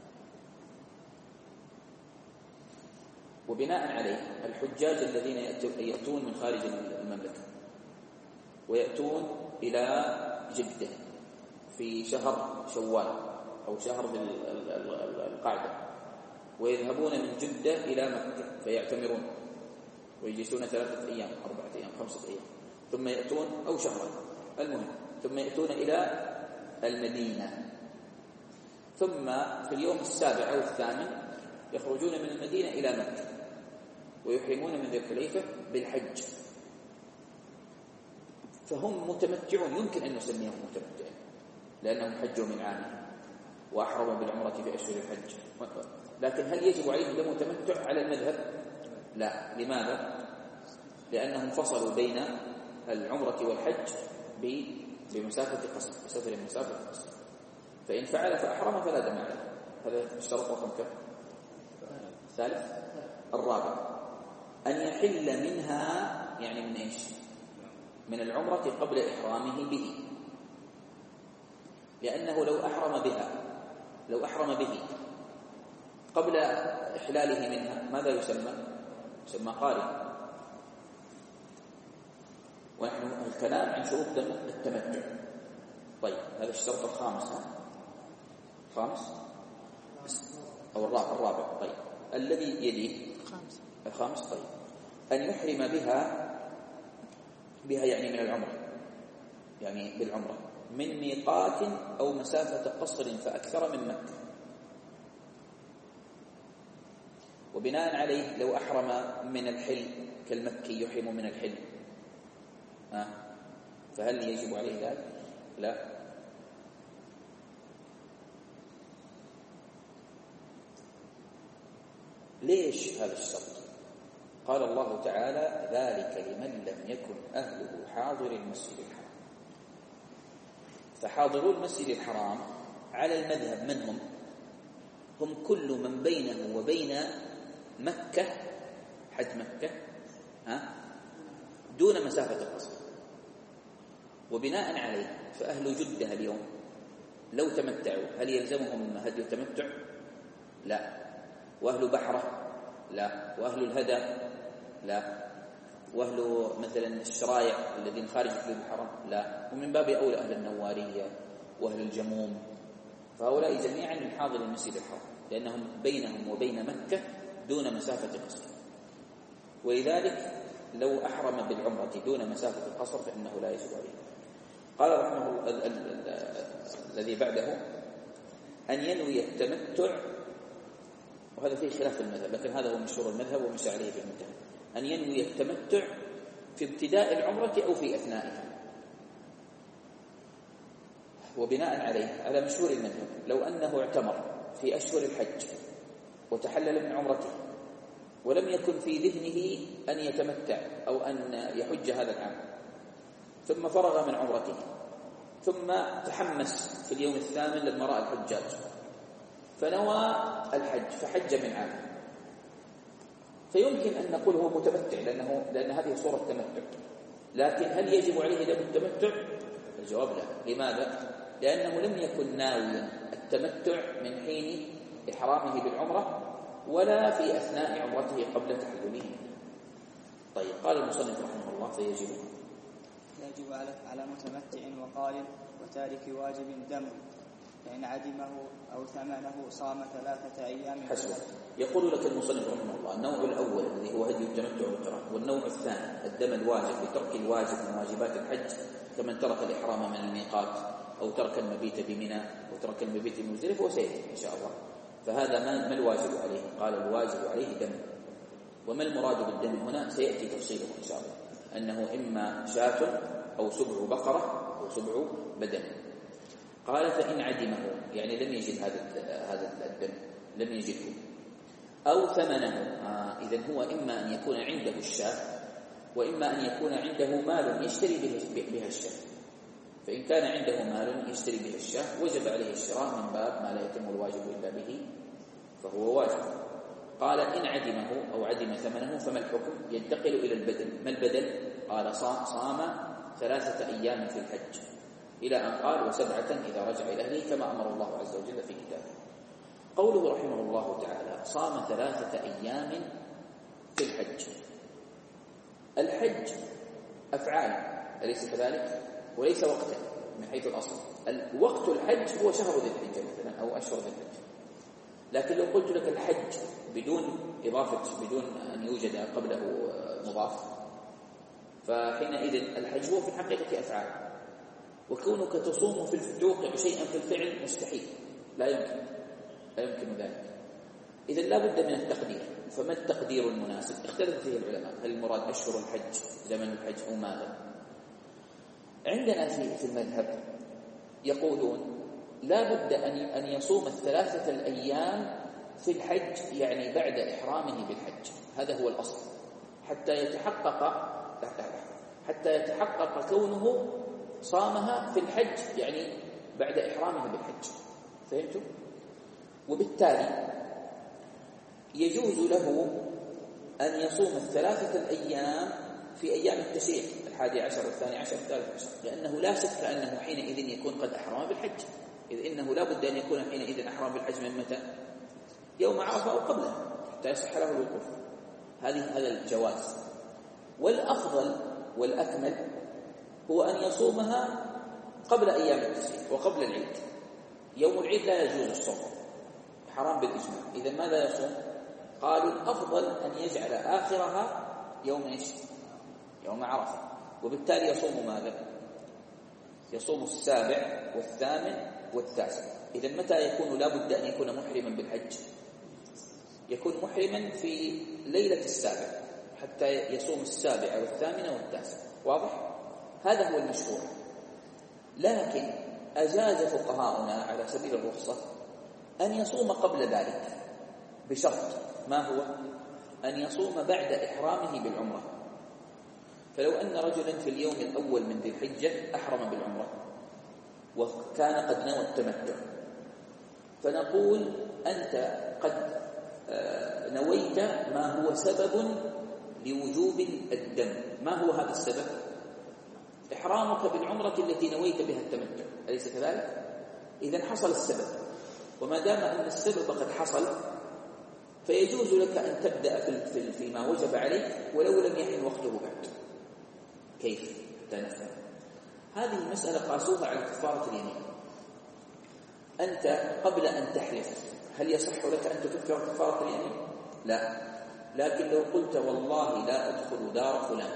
وبناء عليه الحجاج الذين يأتون من خارج المملكة ويأتون إلى جدة في شهر شوال أو شهر القعدة ويذهبون من جدة إلى مكة فيعتمرون ويجلسون ثلاثة أيام أربعة أيام خمسة أيام ثم يأتون أو شهرا المهم ثم يأتون إلى المدينة، ثم في اليوم السابع أو الثامن يخرجون من المدينة إلى مكة ويحرمون من ذي الحليفة بالحج. فهم متمتعون، يمكن أن نسميهم متمتعين لأنهم حجوا من عامهم وأحرموا بالعمرة في أشهر الحج. لكن هل يجب عليهم دم تمتع على المذهب؟ لا. لماذا؟ لأنهم فصلوا بين العمرة والحج بمسافة قصر، بسفر مسافة قصر. فإن فعل فأحرم فلا دم عليه. هذا الشرط رقم كم؟ ثالث. الرابع أن يحل منها، يعني من إيش؟ من العمرة قبل إحرامه به، لأنه لو أحرم بها لو أحرم به قبل إحلاله منها ماذا يسمى؟ يسمى قارن. ونحن الكلام عن شروط دم التمتع. طيب هذا الشرط الخامس، ها؟ خامس أو الرابع؟ الرابع. طيب الذي يليه الخامس. الخامس. طيب أن يحرم بها بها يعني من العمرة، يعني بالعمرة من ميقات أو مسافة قصر فأكثر من مكة. وبناء عليه لو أحرم من الحل كالمكي يحرم من الحل، آه. فهل يجب عليه ذلك؟ لا. ليش هذا الشرط؟ قال الله تعالى ذلك لمن لم يكن أهله حاضر المسجد الحرام. فحاضروا المسجد الحرام على المذهب من هم؟ هم كل من بينه وبين مكة حج مكة ها دون مسافة القصر. وبناء عليه فأهل جدة اليوم لو تمتعوا هل يلزمهم هدي التمتع؟ لا. وأهل بحرة؟ لا. وأهل الهدى؟ لا. وأهل مثلا الشرايع الذين خارج حدود الحرم؟ لا. ومن باب أولى أهل النوارية وأهل الجموم، فهؤلاء جميعا من حاضر المسجد الحرام لأنهم بينهم وبين مكة دون مسافة قصر. ولذلك لو أحرم بالعمرة دون مسافة القصر فإنه لا يجب عليه. قال رحمه الله الذي بعده أن ينوي التمتع، وهذا فيه خلاف في المذهب لكن هذا هو مشهور المذهب ومشى عليه في المنتهى، أن ينوي التمتع في ابتداء العمرة أو في أثنائها. وبناء عليه على مشهور المذهب لو أنه اعتمر في أشهر الحج وتحلل من عمرته ولم يكن في ذهنه أن يتمتع أو أن يحج هذا العام، ثم فرغ من عمرته ثم تحمس في اليوم الثامن لما رأى الحجاج فنوى الحج فحج من عام، فيمكن أن نقول هو متمتع لأنه لأن هذه صورة تمتع. لكن هل يجب عليه دم التمتع؟ الجواب لا. لماذا؟ لأنه لم يكن ناويا التمتع من حين إحرامه بالعمرة ولا في أثناء عمرته قبل تحلله. طيب قال المصنف رحمه الله فيجب يجب على على متمتع وقارن وتارك واجب دم، فإن عدمه أو ثمنه صام ثلاثة أيام. حسنا. يقول لك المصنف رحمه الله النوع الأول الذي هو هدي التمتع والقران، والنوع الثاني الدم الواجب بترك الواجب من واجبات الحج كمن ترك الإحرام من الميقات أو ترك المبيت بمنى أو ترك المبيت بمزدلفة وسيأتي إن شاء الله. فهذا ما الواجب عليه؟ قال الواجب عليه دم. وما المراد بالدم هنا سيأتي تفصيله إن شاء الله، أنه إما شاة أو سبع بقرة أو سبع بدن. قال فإن عدمه يعني لم يجد هذا هذا الدم لم يجده أو ثمنه، آه إذن هو إما أن يكون عنده الشاة وإما أن يكون عنده مال يشتري بها الشاة. فإن كان عنده مال يشتري به الشاة وجب عليه الشراء من باب ما لا يتم الواجب إلا به فهو واجب. قال إن عدمه أو عدم ثمنه فما الحكم؟ ينتقل إلى البدل. ما البدل؟ قال صام ثلاثة أيام في الحج إلى أن قال وسبعة إذا رجع إلى أهله كما أمر الله عز وجل في كتابه. قوله رحمه الله تعالى صام ثلاثة أيام في الحج. الحج أفعال أليس كذلك؟ وليس وقتا من حيث الأصل. وقت الحج هو شهر ذي الحجة مثلا أو أشهر ذي الحجة. لكن لو قلت لك الحج بدون إضافة بدون أن يوجد قبله مضاف فحينئذ الحج هو في الحقيقة أفعال، وكونك تصوم في توقع شيئا في الفعل مستحيل، لا يمكن لا يمكن ذلك. إذن لا بد من التقدير. فما التقدير المناسب؟ اختلف فيه العلماء، هل المراد أشهر الحج زمن الحج أو ماذا؟ عندنا في في المذهب يقولون لا بد أن أن يصوم الثلاثة الأيام في الحج يعني بعد إحرامه بالحج، هذا هو الأصل حتى يتحقق حتى يتحقق كونه صامها في الحج يعني بعد إحرامه بالحج. فهمتوا؟ وبالتالي يجوز له أن يصوم الثلاثة الأيام في أيام التشريق الحادي عشر والثاني عشر والثالث عشر، لأنه لا شك أنه حينئذ يكون قد أحرم بالحج، إذ إنه لا بد أن يكون حينئذ أحرم بالحج من متى؟ يوم عرفة أو قبله حتى يصح له الوقوف. هذه هذا الجواز. والأفضل والأكمل هو أن يصومها قبل أيام التشريق وقبل العيد. يوم العيد لا يجوز الصوم، حرام بالإجماع. إذا ماذا يصوم؟ قالوا الأفضل أن يجعل آخرها يوم إيش؟ يوم عرفة. وبالتالي يصوم ماذا؟ يصوم السابع والثامن والتاسع. إذا متى يكون لا بد أن يكون محرما بالحج؟ يكون محرما في ليلة السابع حتى يصوم السابع والثامن والتاسع. واضح؟ هذا هو المشهور. لكن أجاز فقهاؤنا على سبيل الرخصة أن يصوم قبل ذلك بشرط، ما هو؟ أن يصوم بعد إحرامه بالعمرة. فلو أن رجلا في اليوم الأول من ذي الحجة أحرم بالعمرة وكان قد نوى التمتع، فنقول أنت قد نويت ما هو سبب لوجوب الدم. ما هو هذا السبب؟ إحرامك بالعمرة التي نويت بها التمتع، أليس كذلك؟ إذن حصل السبب، وما دام أن السبب قد حصل فيجوز لك أن تبدأ في فيما وجب عليك ولو لم يحن وقته بعد. كيف؟ تنفذ هذه المسألة قاسوها على كفارة اليمين. أنت قبل أن تحلف هل يصح لك أن تكفر كفارة اليمين؟ لا. لكن لو قلت والله لا أدخل دار فلان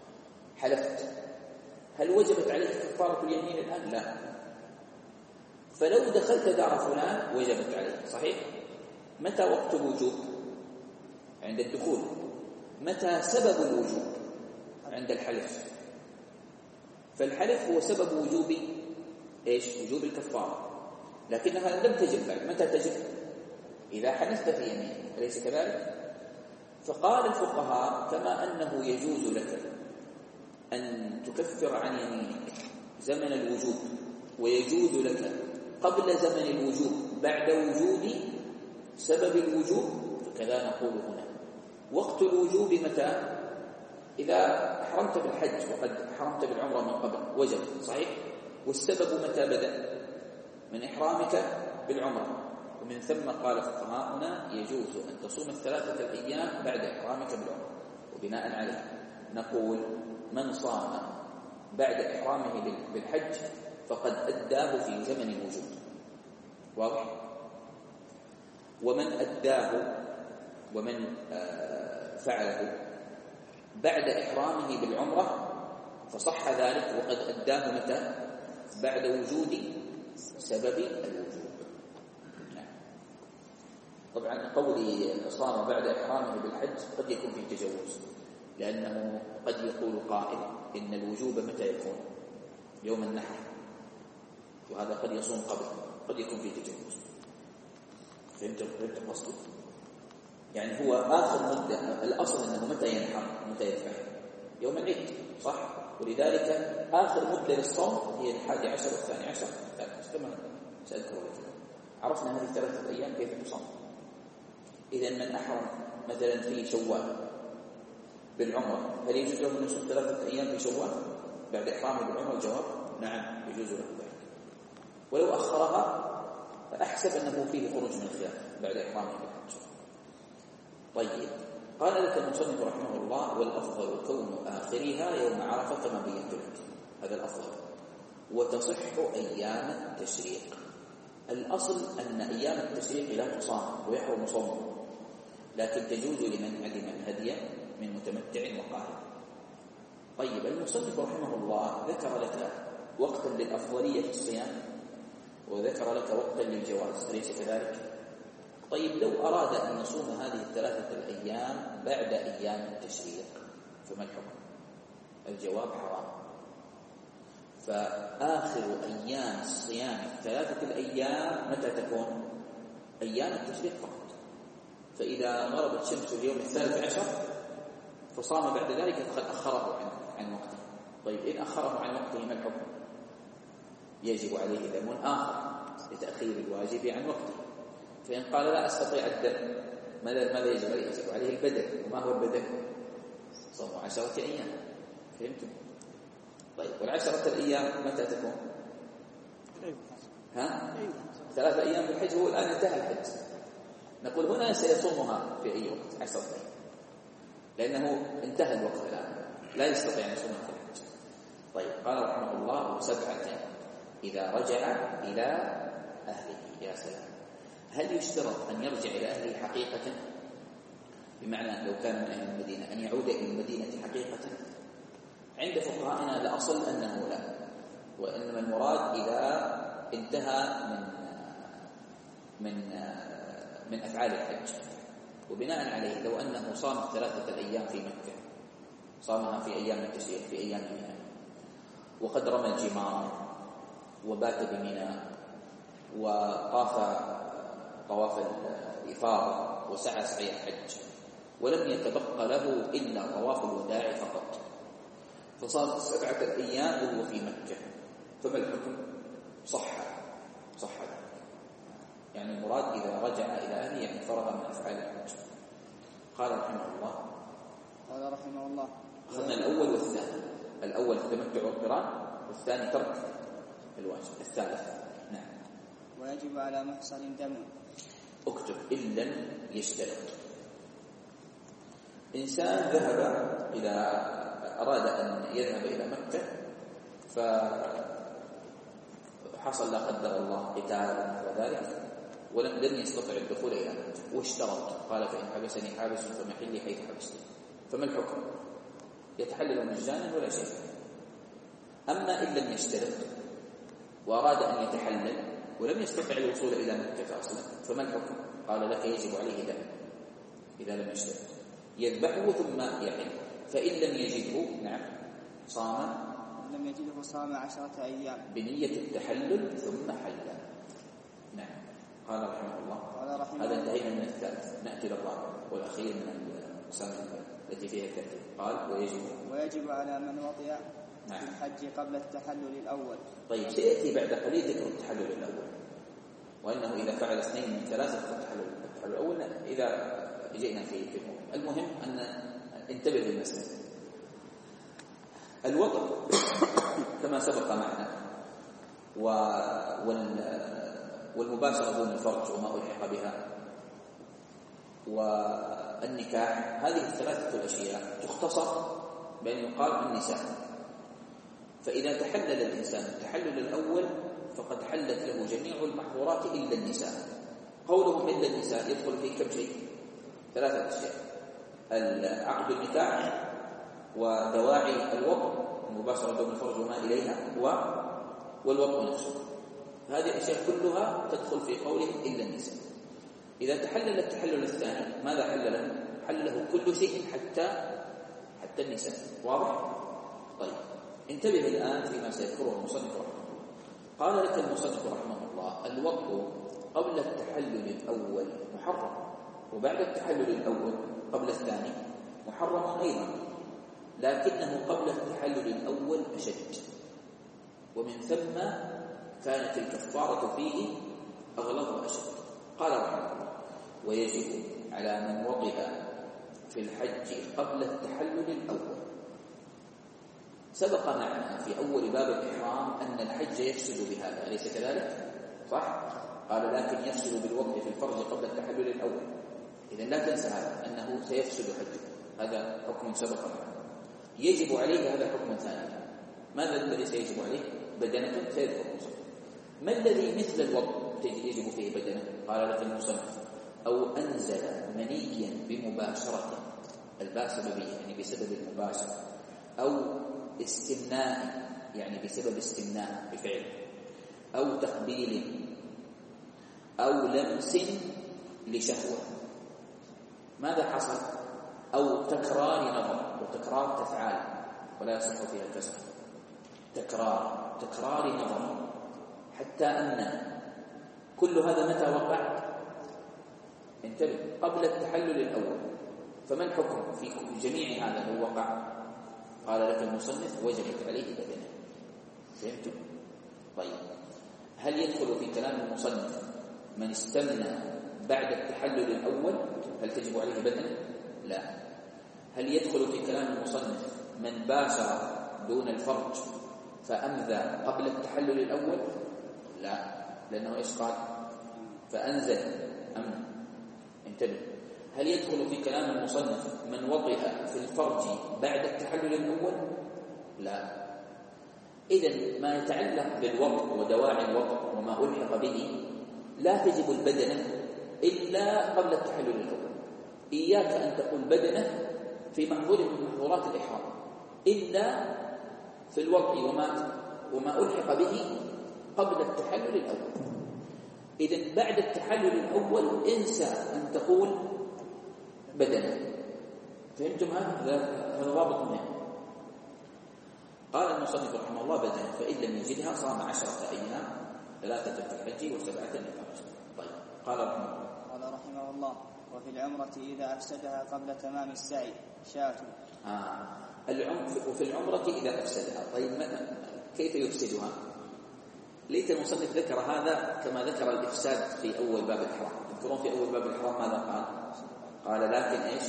حلفت، هل وجبت عليك كفارة اليمين الآن؟ لا. فلو دخلت دار فلان وجبت عليك، صحيح؟ متى وقت الوجوب؟ عند الدخول. متى سبب الوجوب؟ عند الحلف. فالحلف هو سبب وجوب ايش؟ وجوب الكفارة، لكنها لم تجب بعد. متى تجب؟ إذا حنثت في يمينك، أليس كذلك؟ فقال الفقهاء كما أنه يجوز لك أن تكفر عن يمينك زمن الوجوب، ويجوز لك قبل زمن الوجوب بعد وجود سبب الوجوب، فكذا نقول هنا. وقت الوجوب متى؟ إذا أحرمت بالحج وقد أحرمت بالعمرة من قبل وجب، صحيح؟ والسبب متى بدأ؟ من إحرامك بالعمرة. ومن ثم قال فقهاؤنا يجوز أن تصوم الثلاثة الأيام بعد إحرامك بالعمرة. وبناء عليه نقول من صام بعد إحرامه بالحج فقد أداه في زمن الوجوب، واضح؟ ومن أداه ومن فعله بعد إحرامه بالعمرة فصح ذلك وقد أداه متى؟ بعد وجود سبب الوجوب. نعم. طبعا قولي صام بعد إحرامه بالحج قد يكون فيه تجوز، لأنه قد يقول قائل إن الوجوب متى يكون؟ يوم النحر، وهذا قد يصوم قبل، قد يكون فيه تجوز. فهمت فهمت قصدي؟ يعني هو آخر مدة، الأصل أنه متى ينحر متى يذبح؟ يوم العيد، صح؟ ولذلك آخر مدة للصوم هي الحادي عشر والثاني عشر كما سأذكر لك. عرفنا هذه الثلاثة أيام كيف تصوم. إذا من أحرم مثلا في شوال بالعمرة، هل يجوز له أن يصوم ثلاثة أيام في شوال بعد إحرامه بالعمرة؟ الجواب نعم، يجوز له ذلك. ولو أخرها فأحسب أنه فيه خروج من الخلاف بعد إحرامه بالحج. طيب، قال لك المصنف رحمه الله: والأفضل كون آخرها يوم عرفة كما بينت لك، هذا الأفضل. وتصح أيام التشريق. الأصل أن أيام التشريق لا تصام ويحرم صومه، لكن تجوز لمن علم الهدي من متمتع وقارن. طيب، المصنف رحمه الله ذكر لك وقتا للأفضلية في الصيام وذكر لك وقتا للجواز، أليس كذلك؟ طيب، لو أراد أن يصوم هذه الثلاثة الأيام بعد أيام التشريق فما الحكم؟ الجواب حرام. فآخر أيام الصيام الثلاثة الأيام متى تكون؟ أيام التشريق فقط. فإذا غربت شمس اليوم الثالث عشر فصام بعد ذلك فقد أخره عن, عن وقته. طيب، إن أخره عن وقته ما الحكم؟ يجب عليه دم آخر لتأخير الواجب عن وقته. فإن قال لا أستطيع الدم، ماذا ماذا يجب عليه؟ يجب عليه البدل. وما هو البدل؟ صوم عشرة أيام. فهمتم؟ طيب، والعشرة الأيام متى تكون؟ ها؟ ثلاثة أيام في الحج. هو الآن انتهى الحج، نقول هنا سيصومها في أي وقت عشرة أيام، لأنه انتهى الوقت الآن، لا يستطيع أن يصومها في الحج. طيب، قال رحمه الله: سبعة إذا رجع إلى أهله. يا سلام! هل يشترط أن يرجع إلى أهله حقيقة؟ بمعنى لو كان من أهل المدينة أن يعود إلى المدينة حقيقة؟ عند فقهائنا الأصل أنه لا، وإنما المراد إذا انتهى من من من أفعال الحج. وبناء عليه لو أنه صام ثلاثة الأيام في مكة، صامها في أيام التشريق في أيام منى، وقد رمى الجمار وبات بمنى وطاف طواف الإفاضة وسعى سعي الحج، ولم يتبقى له إلا طواف الوداع فقط، فصار سبعة أيام وهو في مكة، فما الحكم؟ صح صح يعني المراد إذا رجع إلى أهله يعني فرغ من أفعال الحج. قال رحمه الله قال رحمه الله أخذنا الأول والثاني. الأول التمتع والقران، والثاني ترك الواجب. الثالث نعم. ويجب على محصن دم. اكتب إن لم يشترط. إنسان ذهب إلى أراد أن يذهب إلى مكة فحصل لا قدر الله قتال وذلك ولم لم يستطع الدخول إلى مكة واشترط، قال: فإن حبسني حابس فمحلي حيث حبستني. فما الحكم؟ يتحلل مجانا ولا شيء. أما إن لم يشترط وأراد أن يتحلل ولم يستطع الوصول إلى مكة أصلا، فما الحكم؟ قال لك يجب عليه دم إذا لم يستطع، يذبحه ثم يحل، فإن لم يجده نعم صام، لم يجده صام عشرة أيام بنية التحلل ثم حل. نعم. قال رحمه الله. قال رحمه هذا انتهينا من الثالث، نأتي للرابع والأخير من الأقسام التي فيها الترتيب. قال ويجب ويجب على من وطئ نعم. في الحج قبل التحلل الأول. طيب سيأتي بعد قليل ذكر التحلل الأول، وأنه إذا فعل اثنين من ثلاثة فالتحلل التحلل الأول إذا جئنا في فهم. المهم أن انتبه للمسألة. الوطئ كما سبق معنا والمباشرة دون الفرج وما ألحق بها والنكاح، هذه الثلاثة الأشياء تختصر بأن يقال النساء. فإذا تحلل الإنسان التحلل الأول فقد حلت له جميع المحظورات إلا النساء. قوله إلا النساء يدخل فيه كم شيء؟ ثلاثة أشياء: عقد النكاح ودواعي الوطء المباشرة دون الفرج وما إليها والوطء نفسه. هذه الأشياء كلها تدخل في قوله إلا النساء. إذا تحلل التحلل الثاني ماذا حل له؟ حل له كل شيء حتى حتى النساء. واضح؟ طيب انتبه الآن فيما سيذكره المصنف رحمه الله. قال لك المصنف رحمه الله: الوطء قبل التحلل الأول محرم، وبعد التحلل الأول قبل الثاني محرم أيضا، لكنه قبل التحلل الأول أشد، ومن ثم كانت الكفارة فيه أغلظ وأشد. قال رحمه الله: ويجب على من وطئ في الحج قبل التحلل الأول. سبق معنا في أول باب الإحرام أن الحج يفسد بهذا، أليس كذلك؟ صح؟ قال: لكن يفسد بالوطء في الفرج قبل التحلل الأول. إذن لا تنسى هذا، أنه سيفسد حجه، هذا حكم سبق معنا. يجب عليه هذا حكم ثاني. ماذا الذي سيجب عليه؟ بدنة سيذكر المصنف. ما الذي مثل الوطء يجب فيه بدنة؟ قال لك المصنف: أو أنزل منيا بمباشرة، الباء سببية يعني بسبب المباشرة، أو استمناء يعني بسبب استمناء بفعل، أو تقبيل، أو لمس لشهوة. ماذا حصل؟ أو تكرار نظر، وتكرار تفعال ولا يصح فيها الكسر، تكرار تكرار نظر، حتى أن كل هذا متى وقع؟ انتبه، قبل التحلل الأول. فما الحكم في جميع هذا لو وقع؟ قال لك المصنف: وجبت عليه بدنة. فهمتم؟ طيب هل يدخل في كلام المصنف من استمنى بعد التحلل الأول هل تجب عليه بدنة؟ لا. هل يدخل في كلام المصنف من باشر دون الفرج فأمذى قبل التحلل الأول؟ لا، لأنه إيش قال؟ فأنزل أمن. انتبه. هل يدخل في كلام المصنف من وطئ في الفرج بعد التحلل الأول؟ لا. إذن ما يتعلق بالوطء ودواعي الوطء وما ألحق به لا تجب البدنة إلا قبل التحلل الأول. إياك أن تقول بدنة في محظور من محظورات الإحرام إلا في الوطء وما, وما ألحق به قبل التحلل الأول. إذن بعد التحلل الأول انسى أن تقول بدنة. فهمتم هذا؟ هذا ضابط مهم. قال المصنف رحمه الله: بدنة، فإن لم يجدها صام عشرة أيام، ثلاثة في الحج وسبعة في الفرج. طيب قال رحمه الله: قال رحمه الله: وفي العمرة إذا أفسدها قبل تمام السعي شاة. آه. العم... وفي العمرة إذا أفسدها. طيب ما... كيف يفسدها؟ ليت المصنف ذكر هذا كما ذكر الإفساد في أول باب الحرام. تذكرون في أول باب الحرام ماذا قال؟ قال لكن إيش؟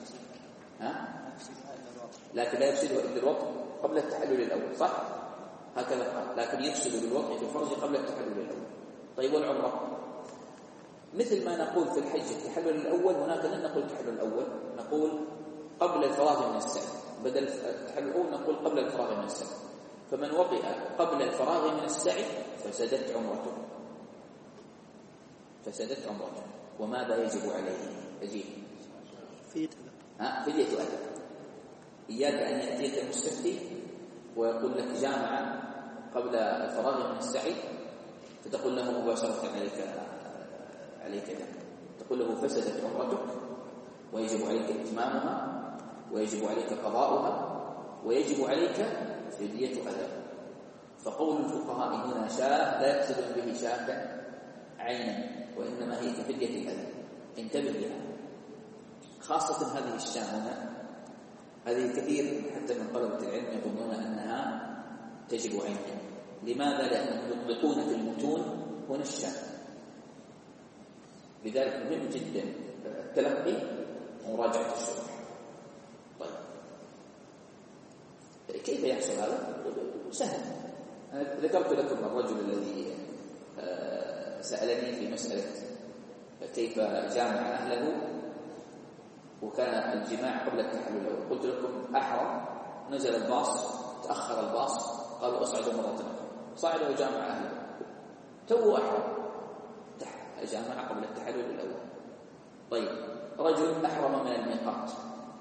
ها؟ لكن لا يفسده إلا الوطء قبل التحلل الأول، صح؟ هكذا قال: لكن يفسد بالوطء في الفرج قبل التحلل الأول. طيب والعمرة؟ مثل ما نقول في الحج التحلل الأول، هناك لن نقول التحلل الأول، نقول قبل الفراغ من السعي، بدل التحلل الأول نقول قبل الفراغ من السعي. فمن وطئ قبل الفراغ من السعي فسدت عمرته، فسدت عمرته. وماذا يجب عليه؟ يجب فدية ها فدية أهل. إياك أن يأتيك المستفتي ويقول لك جامع قبل الفراغ من السعي فتقول له مباشرة عليك عليك دم، تقول له فسدت عمرتك ويجب عليك إتمامها ويجب عليك قضاؤها ويجب عليك فدية أذى. فقول الفقهاء هنا شاة لا يقصدون به شاة عينا، وإنما هي كفدية الأذى. انتبه لها، خاصة هذه الشاة هنا، هذه كثير حتى من طلبة العلم يظنون أنها تجب عينا. لماذا؟ لأنهم يطلقون في المتون هنا الشاة، لذلك مهم جدا التلقي ومراجعة الشروح. طيب كيف يحصل هذا؟ سهل. أنا ذكرت لكم الرجل الذي سألني في مسألة كيف جامع أهله وكان الجماع قبل التحلل. قلت لكم أحرم، نزل الباص، تأخر الباص، قالوا أصعدوا مرة أخرى، صعد وجامع أهله، تو أحرم جامع قبل التحلل الأول. طيب رجل أحرم من الميقات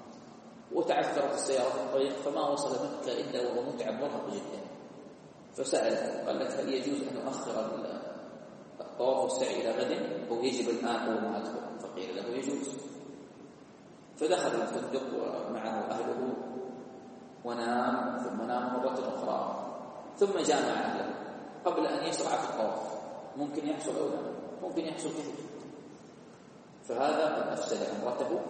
وتعثرت السيارة في الطريق فما وصل مكة إلا وهو متعب مرهق جدا، فسألت قال لك هل يجوز أن أؤخر الطواف والسعي إلى غد أو يجب الآن وما أدخل؟ فقيل له يجوز. فدخل الفندق ومعه أهله ونام، ثم نام مرة أخرى، ثم جامع أهله قبل أن يشرع في الطواف. ممكن يحصل أو لا؟ ممكن يحصل كثير. فهذا قد أفسد عمرته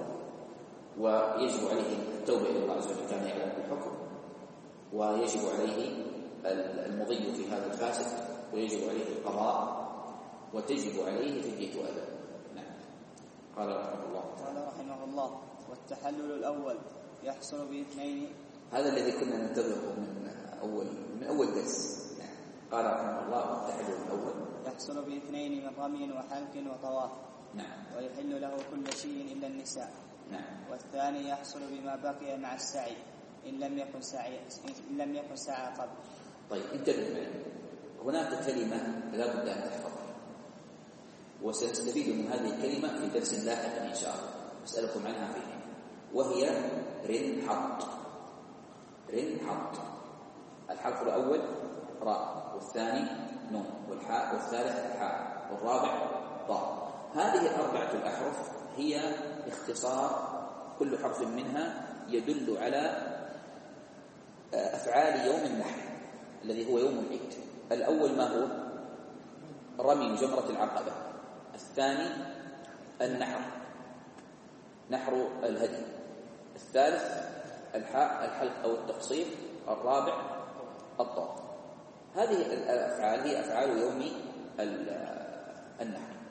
ويجب عليه التوبة إلى الله عز وجل كان يعلم بالحكم، ويجب عليه المضي في هذا الفاسد، ويجب عليه القضاء، وتجب عليه فدية أذى. نعم. قال رحمه الله قال رحمه الله والتحلل الأول يحصل باثنين. هذا الذي كنا ننتظره من أول من أول درس. نعم. قال رحمه الله والتحلل الأول يحصل باثنين من رمي وحلق وطواف. نعم. ويحل له كل شيء إلا النساء. نعم. والثاني يحصل بما بقي مع السعي إن لم يكن سعي إن لم يكن سعى قبل. طيب انتبه معي، هناك كلمة لا بد أن تحفظها، وسنستفيد من هذه الكلمة في درس لاحق إن شاء الله أسألكم عنها فيه، وهي رنحط. رنحط، الحرف الأول راء، والثاني نون، والحاء، والثالث الحاء، والرابع ضاء. هذه الأربعة الأحرف هي اختصار، كل حرف منها يدل على أفعال يوم النحر الذي هو يوم العيد. الأول ما هو؟ رمي جمرة العقبة. الثاني النحر، نحر الهدي. الثالث الحاء الحلق أو التقصير. الرابع الطواف. هذه الأفعال هي أفعال يوم النحر.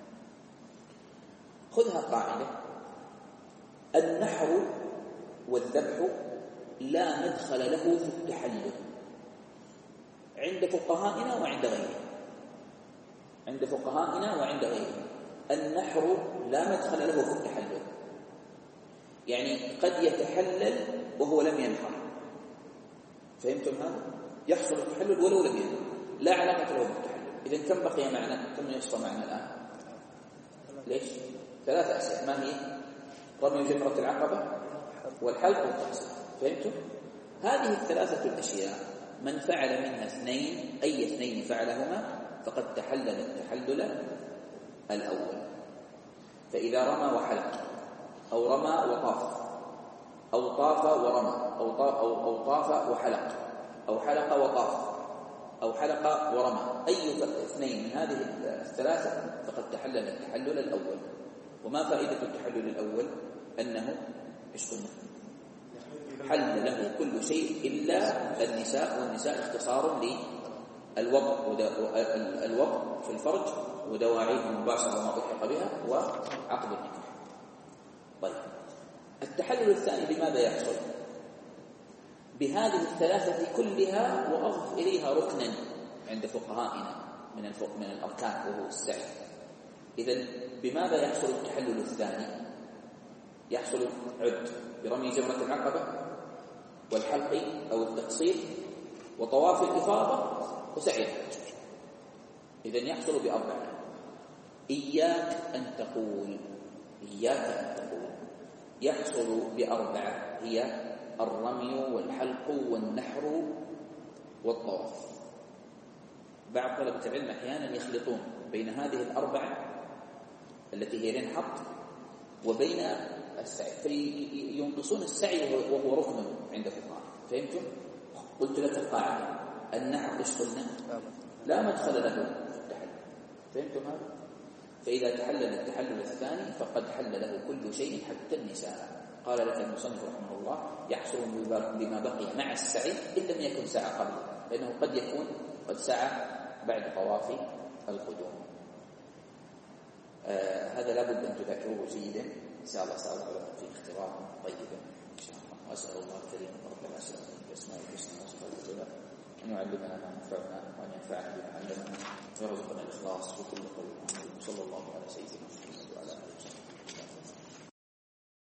خذها قاعدة: النحر والذبح لا مدخل له في التحلل عند فقهائنا وعند غيرهم. عند فقهائنا وعند غيرهم النحر لا مدخل له في التحلل، يعني قد يتحلل وهو لم ينحر. فهمتم هذا؟ يحصل التحلل ولو لم ينحر، لا علاقة له بالتحلل. إذن كم بقي معنا؟ كم يصفى معنا الآن؟ ليش؟ ثلاثة أشياء. ما هي؟ رمي جمرة العقبة والحلق والتقصير. فهمتم؟ هذه الثلاثة الأشياء من فعل منها اثنين، أي اثنين فعلهما فقد تحلل التحلل الأول. فإذا رمى وحلق أو رمى وطاف أو طاف ورمى أو طاف, أو أو طاف وحلق أو حلق وطاف أو حلق ورمى، أي اثنين من هذه الثلاثة فقد تحلل التحلل الأول. وما فائدة التحلل الأول؟ أنه إيش قلنا؟ حل له كل شيء إلا النساء، والنساء اختصار للوضع الوضع في الفرج ودواعيه المباشرة وما ألحق بها وعقد النكاح. طيب التحلل الثاني بماذا يحصل؟ بهذه الثلاثة كلها، وأضف إليها ركنا عند فقهائنا من الفق من الأركان وهو السعي. إذن بماذا يحصل التحلل الثاني؟ يحصل عد برمي جمرة العقبة والحلق أو التقصير وطواف الإفاضة وسعي الحج. إذن يحصل بأربعة. إياك أن تقول إياك أن تقول يحصل بأربعة، هي الرمي والحلق والنحر والطواف. بعض طلبة العلم أحيانا يخلطون بين هذه الأربعة التي هي لنحط وبين السعي، فينقصون السعي وهو ركن عند الفقهاء. فهمتم؟ قلت لك القاعدة النعق ايش قلنا؟ لا مدخل له التحلل. فهمتم هذا؟ فإذا تحلل التحلل الثاني فقد حل له كل شيء حتى النساء. قال لك المصنف رحمه الله يحصل بما بقي مع السعي إن لم يكن سعى قبله، لأنه قد يكون قد سعى بعد طواف القدوم. آه هذا لابد أن تذاكروه جيدا إن شاء الله. سأضع لكم في اختبار طيبا إن شاء الله. وأسأل الله الكريم رب العالمين بأسمائه الحسنى وصفاته العلى أن يعلمنا ما ينفعنا وأن ينفعنا بما علمنا ويرزقنا الإخلاص وكل قول. صلى الله على سيدنا محمد وعلى آله وصحبه.